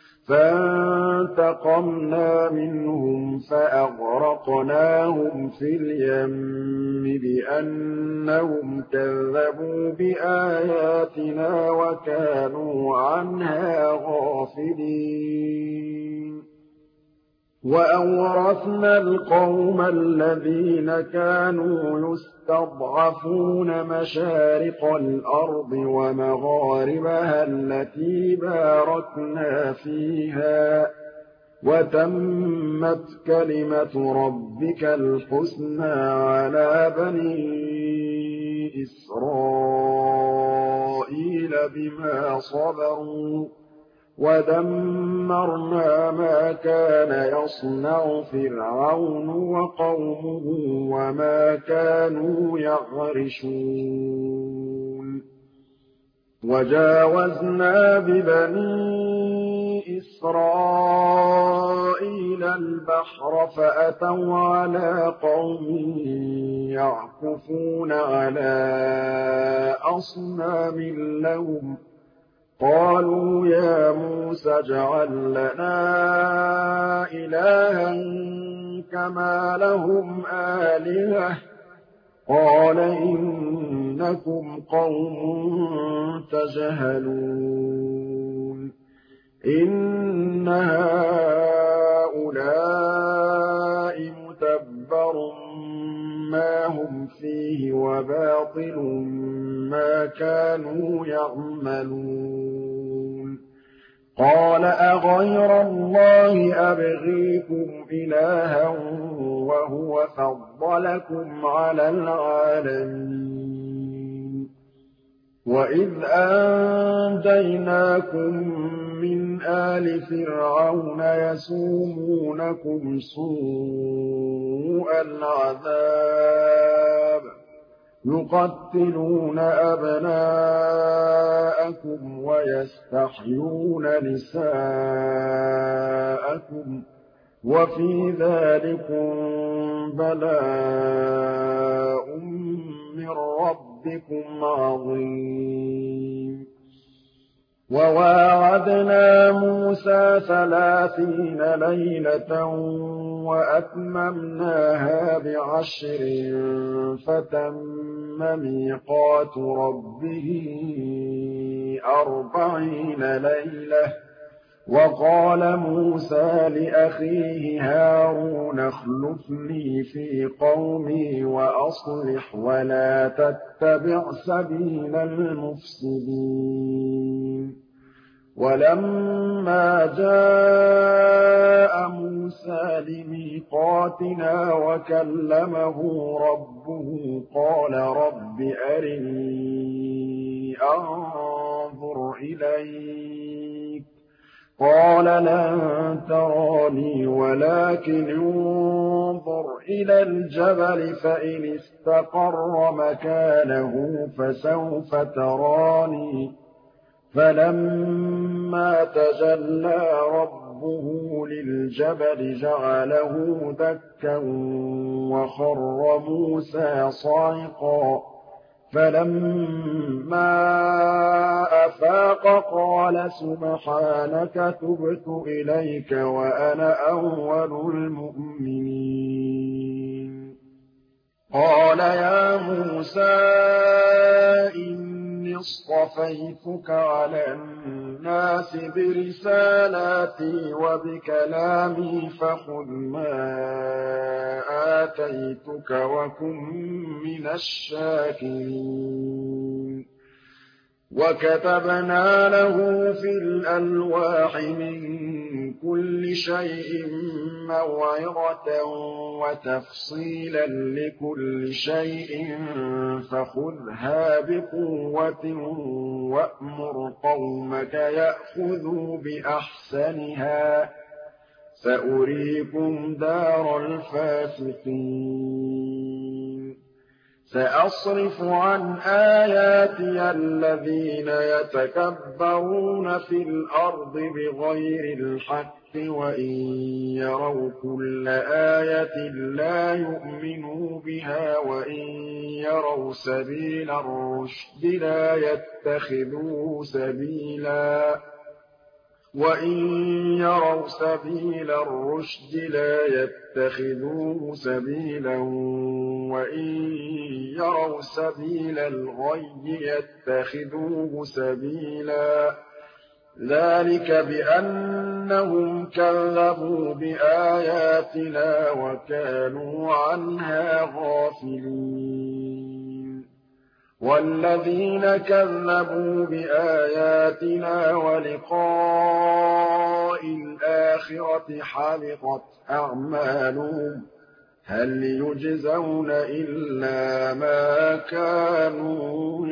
فانتقمنا منهم فأغرقناهم في اليم بأنهم كذبوا بآياتنا وكانوا عنها غافلين وأورثنا القوم الذين كانوا يستضعفون مشارق الأرض ومغاربها التي باركنا فيها وتمت كلمة ربك الحسنى على بني إسرائيل بما صبروا ودمرنا ما كان يصنع فرعون وقومه وما كانوا يعرشون وجاوزنا ببني إسرائيل البحر فأتوا على قوم يعكفون على أصنام لهم قالوا يا موسى اجعل لنا إلها كما لهم آلهة قال إنكم قوم تجهلون إن هؤلاء متبر ما هم فيه وباطل ما كانوا يعملون قال أغير الله أبغيكم إلها وهو فضلكم على العالمين وإذ أنجيناكم من آل فرعون يسومونكم سوء العذاب يقتلون أبناءكم ويستحيون نساءكم وفي ذلكم بلاء من ربكم عظيم وواعدنا موسى 30 ليلة وأتممناها ب10 فتم ميقات ربه 40 ليلة وقال موسى لأخيه هارون اخلفني في قومي وأصلح ولا تتبع سبيل المفسدين ولما جاء موسى لميقاتنا وكلمه ربه قال رب أرني أنظر إليك قال لن تراني ولكن انظر إلى الجبل فإن استقر مكانه فسوف تراني فلما تجلى ربه للجبل جعله دكا وخر موسى صعقا فَلَمَّا أَفَاقَ قَالَ سُبْحَانَكَ تُبْتُ إِلَيْكَ وَأَنَا أَوَّلُ الْمُؤْمِنِينَ قَالَ يَا مُوسَىٰ إِنِّي اصْطَفَيْتُكَ عَلَى النَّاسِ بِرِسَالَاتِي وَبِكَلَامِي فَخُذْ مَا آتَيْتُكَ وَكُن مِّنَ الشَّاكِرِينَ وَكَتَبْنَا لَهُ فِي الْأَلْوَاحِ مِن كُلِّ شَيْءٍ مَّوْعِظَةً وَتَفْصِيلًا لِّكُلِّ شَيْءٍ فَخُذْهَا بِقُوَّةٍ وَأْمُرْ قَوْمَكَ يَأْخُذُوا بِأَحْسَنِهَا ۚ سَأُرِيكُمْ دَارَ الْفَاسِقِينَ سَأَصْرِفُ عَنْ آيَاتِيَ الَّذِينَ يَتَكَبَّرُونَ فِي الْأَرْضِ بِغَيْرِ الْحَقِّ وَإِن يَرَوْا كُلَّ آيَةٍ لَّا يُؤْمِنُوا بِهَا وَإِن يَرَوْا سَبِيلَ الرُّشْدِ لَا يَتَّخِذُوهُ سَبِيلًا وَإِن يَرَوْا سَبِيلَ الْغَيِّ يَتَّخِذُوهُ سَبِيلًا ۚ ذَٰلِكَ بِأَنَّهُمْ كَذَّبُوا بِآيَاتِنَا وَكَانُوا عَنْهَا غَافِلِينَ وَالَّذِينَ كَذَّبُوا بِآيَاتِنَا وَلِقَاءِ الْآخِرَةِ حَبِطَتْ أَعْمَالُهُمْ ۚ هَلْ يُجْزَوْنَ إِلَّا مَا كَانُوا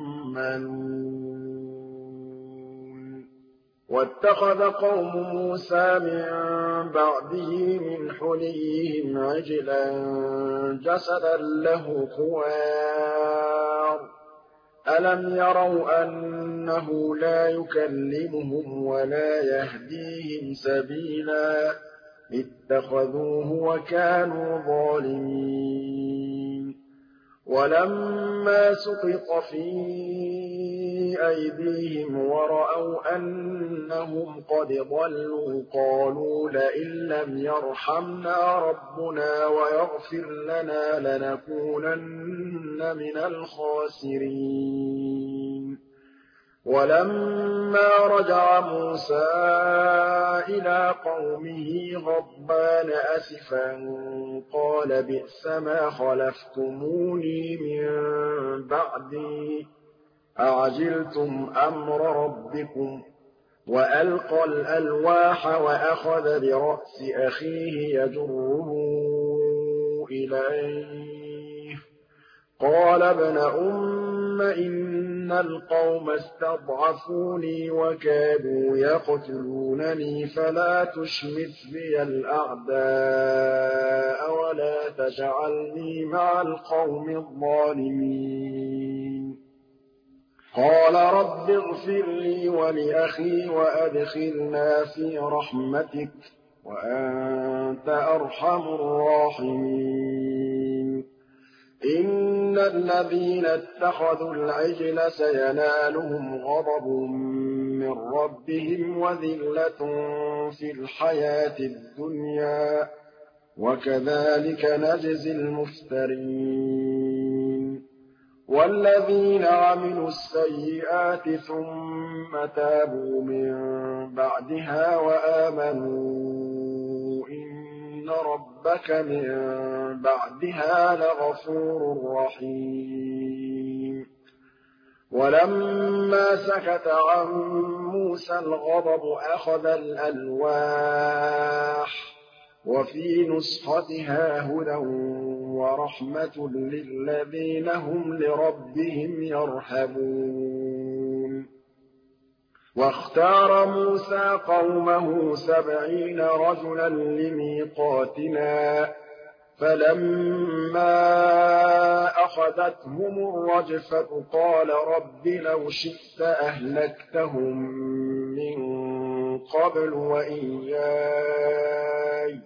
يَعْمَلُونَ وَاتَّخَذَ قَوْمُ مُوسَىٰ مِن بَعْدِهِ مِنْ حُلِيِّهِمْ عِجْلًا جَسَدًا لَّهُ خُوَارٌ ۚ أَلَمْ يَرَوْا أَنَّهُ لَا يُكَلِّمُهُمْ وَلَا يَهْدِيهِمْ سَبِيلًا ۘ اتَّخَذُوهُ وَكَانُوا ظَالِمِينَ وَلَمَّا سُقِطَ فِي أَيْدِيهِمْ وَرَأَوْا أَنَّهُمْ قَدْ ضَلُّوا قَالُوا لَئِن لَّمْ يَرْحَمْنَا رَبُّنَا وَيَغْفِرْ لَنَا لَنَكُونَنَّ مِنَ الْخَاسِرِينَ وَلَمَّا رَجَعَ مُوسَىٰ إِلَىٰ قَوْمِهِ غَضْبَانَ أَسِفًا قَالَ بِئْسَمَا خَلَفْتُمُونِي مِن بَعْدِي أَعَجِلْتُمْ أَمْرَ رَبِّكُمْ ۖ وَأَلْقَى الْأَلْوَاحَ وَأَخَذَ بِرَأْسِ أَخِيهِ يَجُرُّهُ إِلَيْهِ قَالَ ابْنَ أُمَّ إِنَّ الْقَوْمَ اسْتَضْعَفُونِي وَكَادُوا يَقْتُلُونَنِي فَلَا تُشْمِتْ بِيَ الْأَعْدَاءَ وَلَا تَجْعَلْنِي مَعَ الْقَوْمِ الظَّالِمِينَ قَالَ رَبِّ اغْفِرْ لِي وَلِأَخِي وَأَدْخِلْنَا فِي رَحْمَتِكَ ۖ وَأَنتَ أَرْحَمُ الرَّاحِمِينَ إِنَّ الَّذِينَ اتَّخَذُوا الْعِجْلَ سَيَنَالُهُمْ غَضَبٌ مِّن رَّبِّهِمْ وَذِلَّةٌ فِي الْحَيَاةِ الدُّنْيَا ۚ وَكَذَٰلِكَ نَجْزِي الْمُفْتَرِينَ وَالَّذِينَ عَمِلُوا السَّيِّئَاتِ ثُمَّ تَابُوا مِن بَعْدِهَا وَآمَنُوا إِنَّ رَبَّكَ مِن بَعْدِهَا لَغَفُورٌ رَّحِيمٌ وَلَمَّا سَكَتَ عَن مُّوسَى الْغَضَبُ أَخَذَ الْأَلْوَاحَ ۖ وَفِي نُسْخَتِهَا هُدًى وَرَحْمَةٌ لِّلَّذِينَ هُمْ لِرَبِّهِمْ يَرْهَبُونَ وَاخْتَارَ مُوسَىٰ قَوْمَهُ 70 رَجُلًا لِّمِيقَاتِنَا ۖ فَلَمَّا أَخَذَتْهُمُ الرَّجْفَةُ قَالَ رَبِّ لَوْ شِئْتَ أَهْلَكْتَهُم مِّن قَبْلُ وَإِيَّايَ ۖ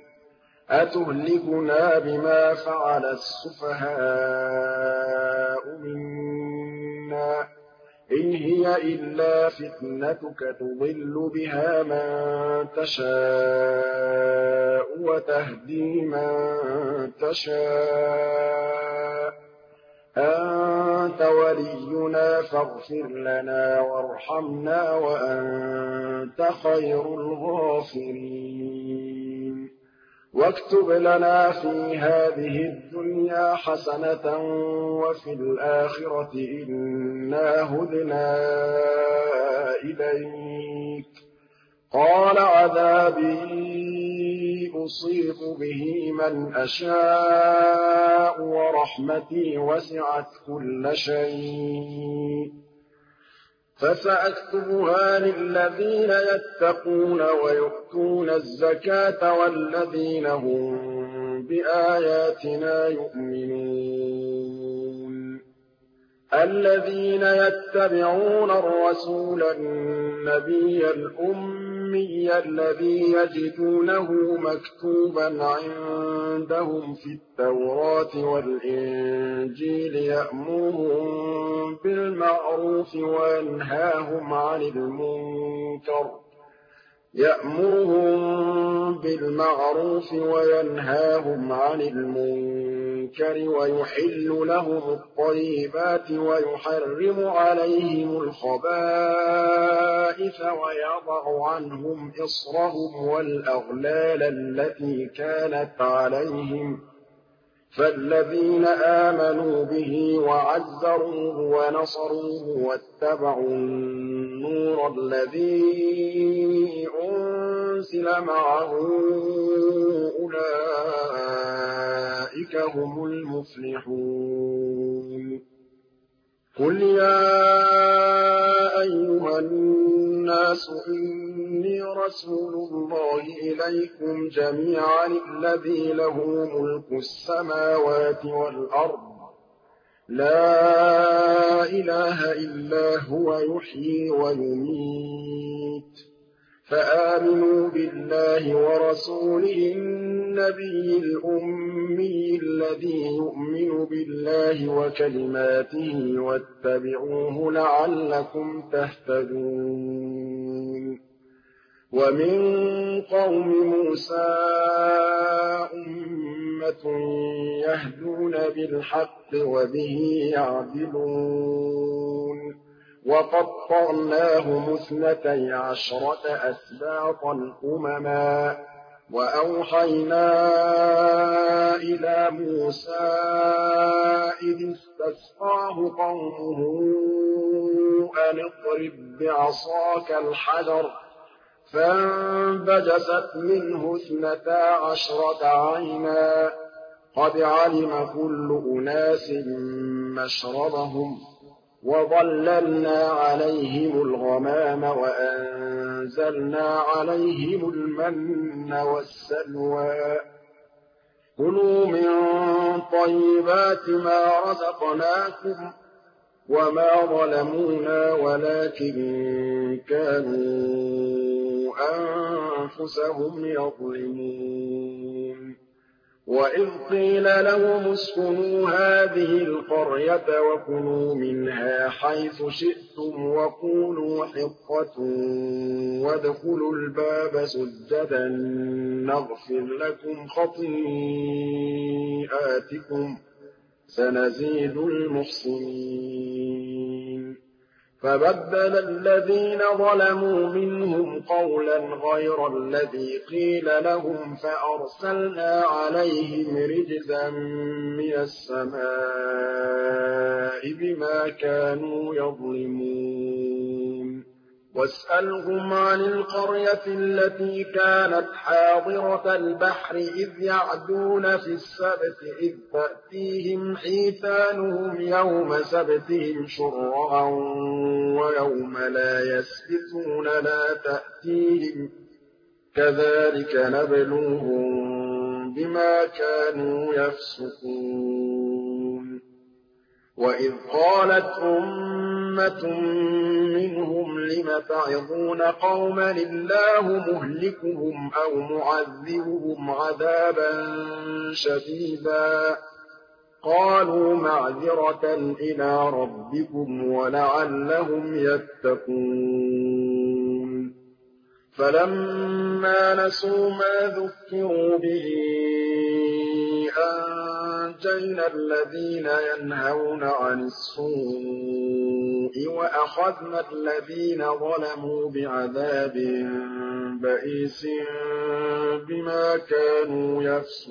أَتُهْلِكُنَا بِمَا فَعَلَ السُّفَهَاءُ مِنَّا هي إلا فتنتك تضل بها من تشاء وتهدي من تشاء أنت ولينا فاغفر لنا وارحمنا وأنت خير الغافرين واكتب لنا في هذه الدنيا حسنة وفي الآخرة إنا هدنا إليك قال عذابي أصيب به من أشاء ورحمتي وسعت كل شيء فسأكتبها للذين يتقون ويؤتون الزكاة والذين هم بآياتنا يؤمنون الذين يتبعون الرسول النبي الأمي الذي يجدونه مكتوبا عندهم في التوراة والإنجيل يأمرهم بالمعروف وينهاهم عن المنكر ويحل لهم الطيبات ويحرم عليهم الخبائث ويضع عنهم إصرهم والأغلال التي كانت عليهم فالذين آمنوا به وعزروه ونصروه واتبعوا النور الذي أنزل معه أولئك هم المفلحون قل يا أيها الناس إني رسول الله إليكم جميعا الذي له ملك السماوات والأرض لا إله إلا هو يحيي ويميت فآمنوا بالله ورسوله النبي الأمي الذي يؤمن بالله وكلماته واتبعوه لعلكم تهتدون ومن قوم موسى أمة يهدون بالحق وبه يعدلون وقطعناهم 12 أسباطا أمما وأوحينا إلى موسى إذ استسقاه قومه أن اضرب بعصاك الحجر فانبجست منه 12 عينا قد علم كل أناس مشربهم وظللنا عليهم الغمام وأنزلنا عليهم المن والسلوى كلوا من طيبات ما رزقناكم وما ظلمونا ولكن كانوا أنفسهم يظلمون وإذ قيل لهم اسكنوا هذه القرية وكلوا منها حيث شئتم وقولوا حطة وادخلوا الباب سجدا نغفر لكم خطيئاتكم سنزيد المحسنين فبدل الذين ظلموا منهم قولا غير الذي قيل لهم فأرسلنا عليهم رجزا من السماء بما كانوا يظلمون واسألهم عن القرية التي كانت حاضرة البحر إذ يعدون في السبت إذ تأتيهم حيتانهم يوم سبتهم شرعا ويوم لا يسبتون لا تأتيهم كذلك نبلوهم بما كانوا يفسقون وإذ قالت أمة منهم لم تعظون قوما الله مهلكهم أو معذبهم عذابا شديدا قالوا معذرة إلى ربكم ولعلهم يتقون فلما نسوا ما ذكروا به أنجينا الذين ينهون عن السوء وأخذنا الذين ظلموا بعذاب بئيس بما كانوا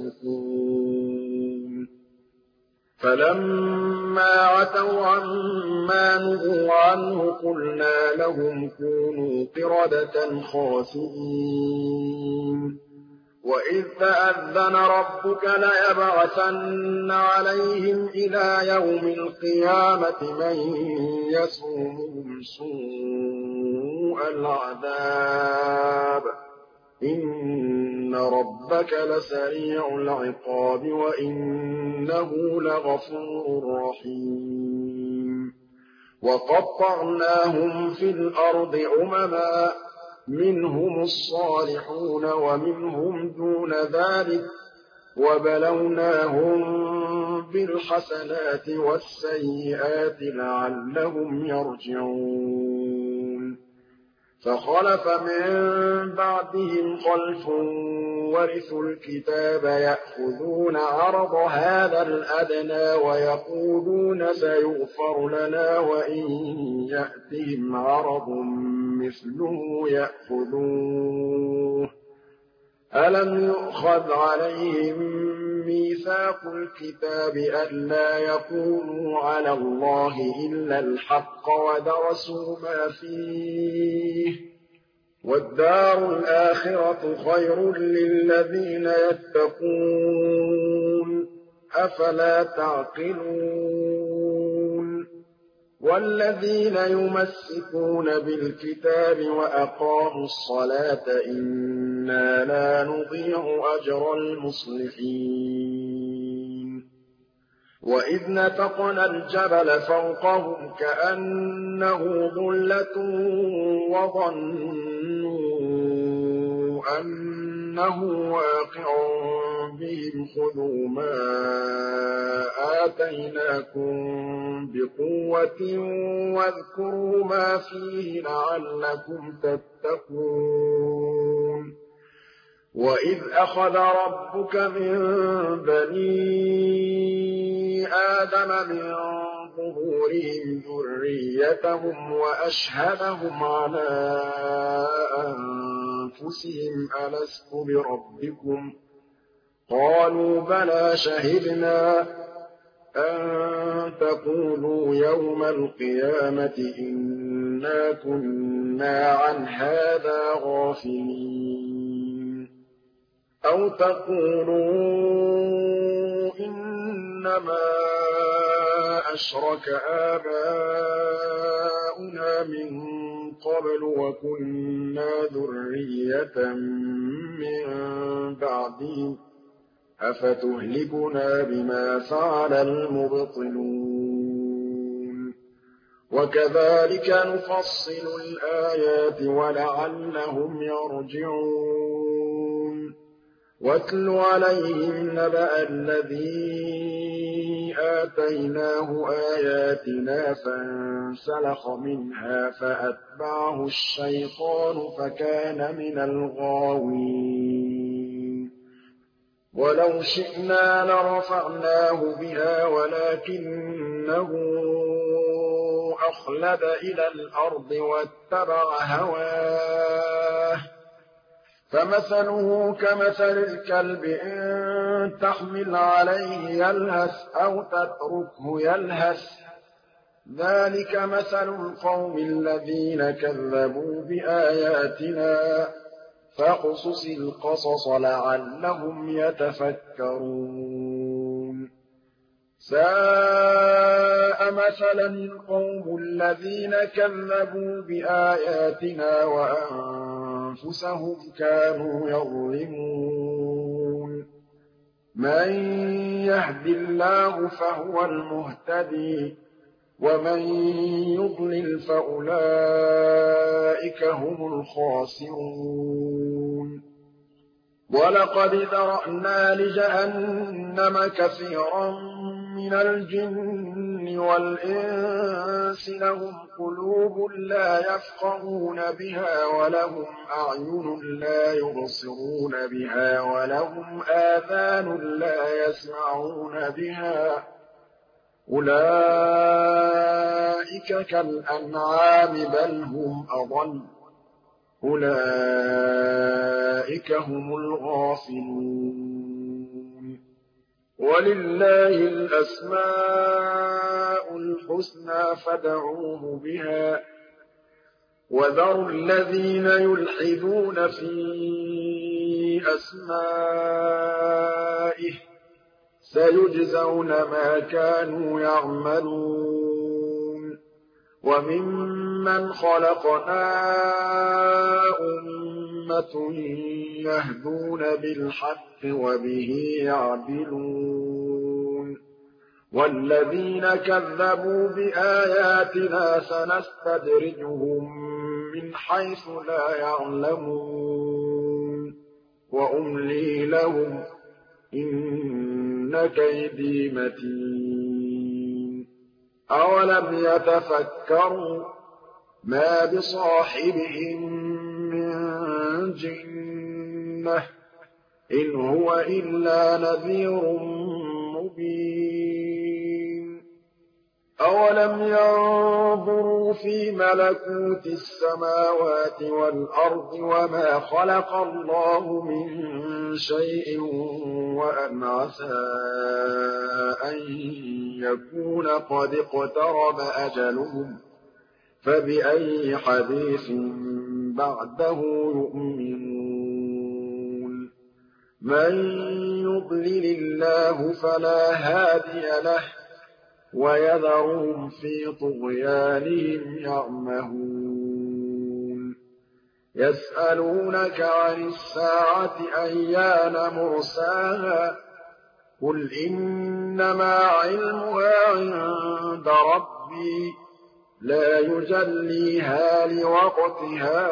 يفسقون فلما عتوا عما نهوا عنه قلنا لهم كونوا قردة خاسئين وإذ تأذن ربك ليبعثن عليهم إلى يوم القيامة من يسومهم سوء العذاب إن ربك لسريع العقاب وإنه لغفور رحيم وقطعناهم في الأرض أمما منهم الصالحون ومنهم دون ذلك وبلوناهم بالحسنات والسيئات لعلهم يرجعون فخلف من بعدهم خلف ورثوا الكتاب يأخذون عرض هذا الأدنى ويقولون سيغفر لنا وإن يأتهم عرض مثله يأخذوه ألم يؤخذ عليهم ميثاق الكتاب ألا يقولوا على الله إلا الحق ودرسوا ما فيه والدار الآخرة خير للذين يتقون أفلا تعقلون والذين يمسكون بالكتاب وأقاموا الصلاة إنا لا نضيع أجر المصلحين وإذ نتقنا الجبل فوقهم كأنه ظلة وظنوا أنه واقع بهم خذوا ما آتيناكم بقوة واذكروا ما فيه لعلكم تتقون وإذ أخذ ربك من بني آدم من ظهورهم ذريتهم وأشهدهم على أنفسهم ألست بربكم قالوا بلى شهدنا أن تقولوا يوم القيامة إنا كنا عن هذا غافلين أو تقولوا إنما أشرك آباؤنا من قبل وكنا ذرية من بعدهم أفتهلكنا بما فعل المبطلون وكذلك نفصل الآيات ولعلهم يرجعون واتل عليهم نبأ الذي آتيناه آياتنا فانسلخ منها فأتبعه الشيطان فكان من الغاوين ولو شئنا لرفعناه بها ولكنه أخلد إلى الأرض واتبع هواه فمثله كمثل الكلب إن تحمل عليه يلهث أو تتركه يلهث ذلك مثل القوم الذين كذبوا بآياتنا فاقصص القصص لعلهم يتفكرون ساء مثلا القوم الذين كذبوا بآياتنا وأنفسهم كانوا يظلمون من يهد الله فهو المهتدي ومن يضلل فأولئك هم الخاسرون ولقد ذرأنا لجهنم كثيرا مِّنَ الْجِنِّ وَالْإِنسِ لَهُمْ قُلُوبٌ لَّا يَفْقَهُونَ بِهَا وَلَهُمْ أَعْيُنٌ لَّا يُبْصِرُونَ بِهَا وَلَهُمْ آذَانٌ لَّا يَسْمَعُونَ بِهَا ۚ أُولَٰئِكَ كَالْأَنْعَامِ بَلْ هُمْ أَضَلُّ ۚ أُولَٰئِكَ هُمُ الْغَافِلُونَ وَلِلَّهِ الْأَسْمَاءُ الْحُسْنَىٰ فَادْعُوهُ بِهَا ۖ وَذَرُوا الَّذِينَ يُلْحِدُونَ فِي أَسْمَائِهِ ۚ سَيُجْزَوْنَ مَا كَانُوا يَعْمَلُونَ وَمِمَّنْ خَلَقْنَا أُمَّةٌ يَهْدُونَ بِالْحَقِّ وَبِهِ يَعْدِلُونَ وَالَّذِينَ كَذَّبُوا بِآيَاتِنَا سَنَسْتَدْرِجُهُم مِّنْ حَيْثُ لَا يَعْلَمُونَ وَأُمْلِي لَهُمْ ۚ إِنَّ كَيْدِي مَتِينٌ أَوَلَمْ يَتَفَكَّرُوا مَا بِصَاحِبِهِم مِّن جِنَّةٍ ۚ إِنْ هُوَ إِلَّا نَذِيرٌ مُّبِينٌ أَوَلَمْ يَنظُرُوا فِي مَلَكُوتِ السَّمَاوَاتِ وَالْأَرْضِ وَمَا خَلَقَ اللَّهُ مِن شَيْءٍ وَأَنْ عَسَىٰ أَن يَكُونَ قَدِ اقْتَرَبَ أَجَلُهُمْ ۖ فَبِأَيِّ حَدِيثٍ بَعْدَهُ يُؤْمِنُونَ مَن يُضْلِلِ اللَّهُ فَلَا هَادِيَ لَهُ ۚ وَيَذَرُهُمْ فِي طُغْيَانِهِمْ يَعْمَهُونَ يَسْأَلُونَكَ عَنِ السَّاعَةِ أَيَّانَ مُرْسَاهَا ۖ قُلْ إِنَّمَا عِلْمُهَا عِندَ رَبِّي ۖ لَا يُجَلِّيهَا لِوَقْتِهَا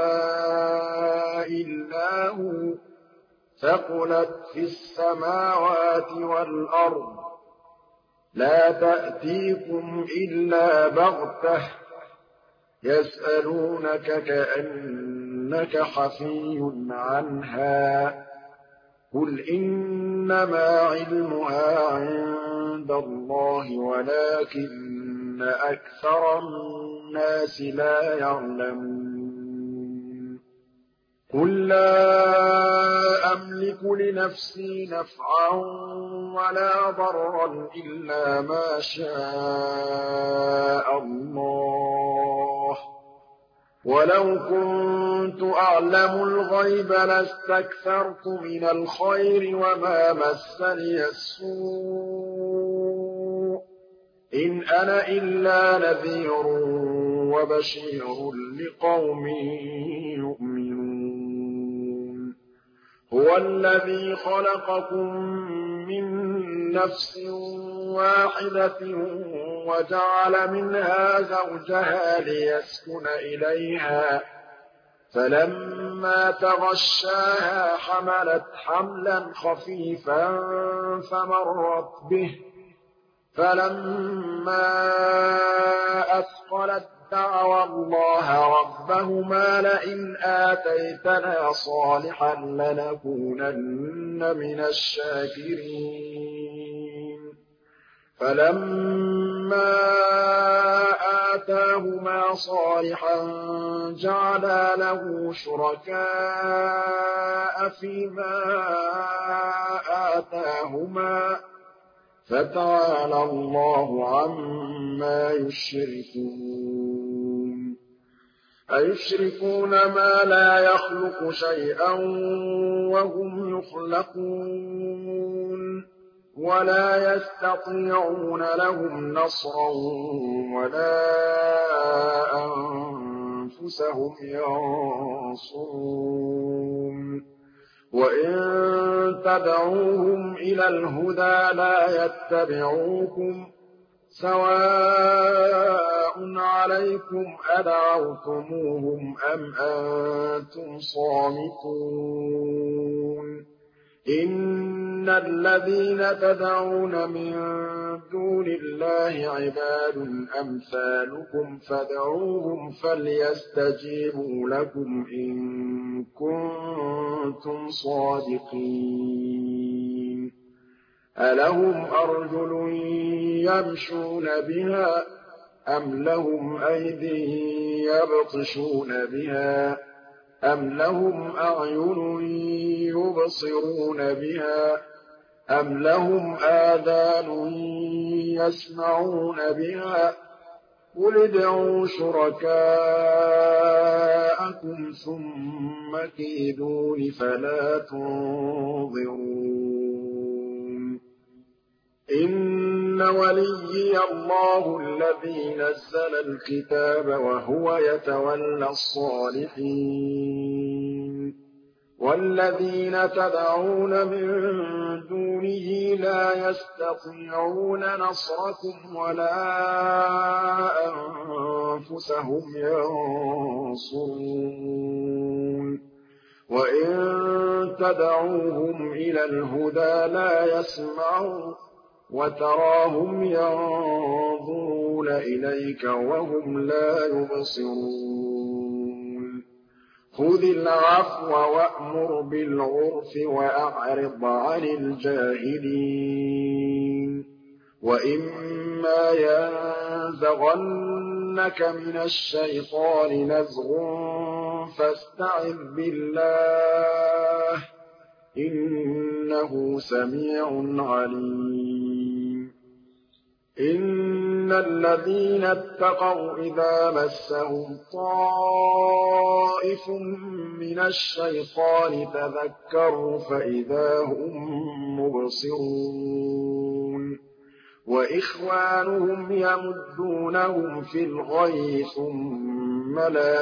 إِلَّا هُوَ ۚ ثَقُلَتْ فِي السَّمَاوَاتِ وَالْأَرْضِ ۚ لَا تَأْتِيكُمْ إِلَّا بَغْتَةً ۗ يَسْأَلُونَكَ كَأَنَّكَ حَفِيٌّ عَنْهَا ۖ قُلْ إِنَّمَا عِلْمُهَا عِندَ اللَّهِ وَلَٰكِنَّ أَكْثَرَ النَّاسِ لَا يَعْلَمُونَ قُل لَّا أَمْلِكُ لِنَفْسِي نَفْعًا وَلَا ضَرًّا إِلَّا مَا شَاءَ اللَّهُ ۗ وَلَوْ كُنتُ أَعْلَمُ الْغَيْبَ لَاسْتَكْثَرْتُ مِنَ الْخَيْرِ وَمَا مَسَّنِيَ السُّوءُ ۚ إِنْ أَنَا إِلَّا نَذِيرٌ وَبَشِيرٌ لِّقَوْمٍ يُؤْمِنُونَ هُوَ الَّذِي خَلَقَكُم مِّن نَّفْسٍ وَاحِدَةٍ وَجَعَلَ مِنْهَا زَوْجَهَا لِيَسْكُنَ إِلَيْهَا ۖ فَلَمَّا تَغَشَّاهَا حَمَلَتْ حَمْلًا خَفِيفًا فَمَرَّتْ بِهِ ۖ فَلَمَّا أَثْقَلَت دَّعَوَا اللَّهَ رَبَّهُمَا لَئِنْ آتَيْتَنَا صَالِحًا لَّنَكُونَنَّ مِنَ الشَّاكِرِينَ فَلَمَّا آتَاهُمَا صَالِحًا جَعَلَا لَهُ شُرَكَاءَ فِيمَا آتَاهُمَا ۚ فَتَعَالَى اللَّهُ عَمَّا يُشْرِكُونَ أَيُشْرِكُونَ مَا لَا يَخْلُقُ شَيْئًا وَهُمْ يُخْلَقُونَ وَلَا يَسْتَطِيعُونَ لَهُمْ نَصْرًا وَلَا أَنفُسَهُمْ يَنصُرُونَ وَإِن تَدْعُوهُمْ إِلَى الْهُدَىٰ لَا يَتَّبِعُوكُمْ ۚ سَوَاءٌ عَلَيْكُمْ أَدَعَوْتُمُوهُمْ أَمْ أَنتُمْ صَامِتُونَ إن الذين تدعون من دون الله عباد أمثالكم فادعوهم فليستجيبوا لكم إن كنتم صادقين ألهم أرجل يمشون بها أم لهم أيدي يبطشون بها أم لهم أعين يبصرون بها أم لهم آذان يسمعون بها قل ادعوا شركاءكم ثم كيدون فلا تنظرون إن وليي الله الذي نزل الكتاب وهو يتولى الصالحين والذين تدعون من دونه لا يستطيعون نصركم ولا أنفسهم ينصرون وإن تدعوهم إلى الهدى لا يسمعون وتراهم ينظرون إليك وهم لا يبصرون خذ العفو وأمر بالعرف وأعرض عن الجاهلين وإما ينزغنك من الشيطان نزغ فاستعذ بالله إنه سميع عليم إن الذين اتقوا إذا مسهم طائف من الشيطان تذكروا فإذا هم مبصرون وإخوانهم يمدونهم في الغي ثم لا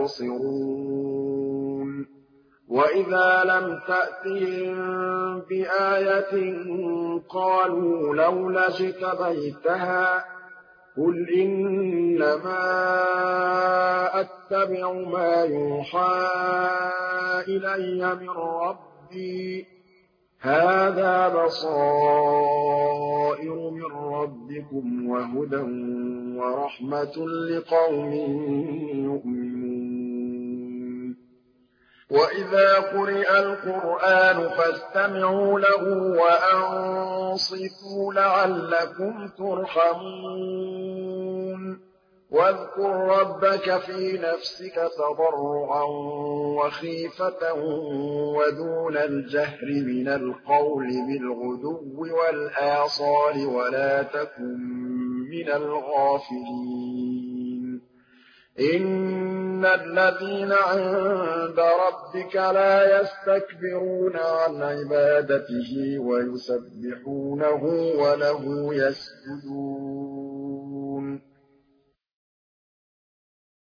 يبصرون وإذا لم تأتهم بآية قالوا لولا اجتبيتها قل إنما أتبع ما يوحى إلي من ربي هذا بصائر من ربكم وهدى ورحمة لقوم يؤمنون وإذا قرئ القرآن فاستمعوا له وأنصتوا لعلكم ترحمون واذكر ربك في نفسك تضرعا وخيفة ودون الجهر من القول بالغدو والآصال ولا تكن من الغافلين إن الذين عند ربك لا يستكبرون عن عبادته ويسبحونه وله يسجدون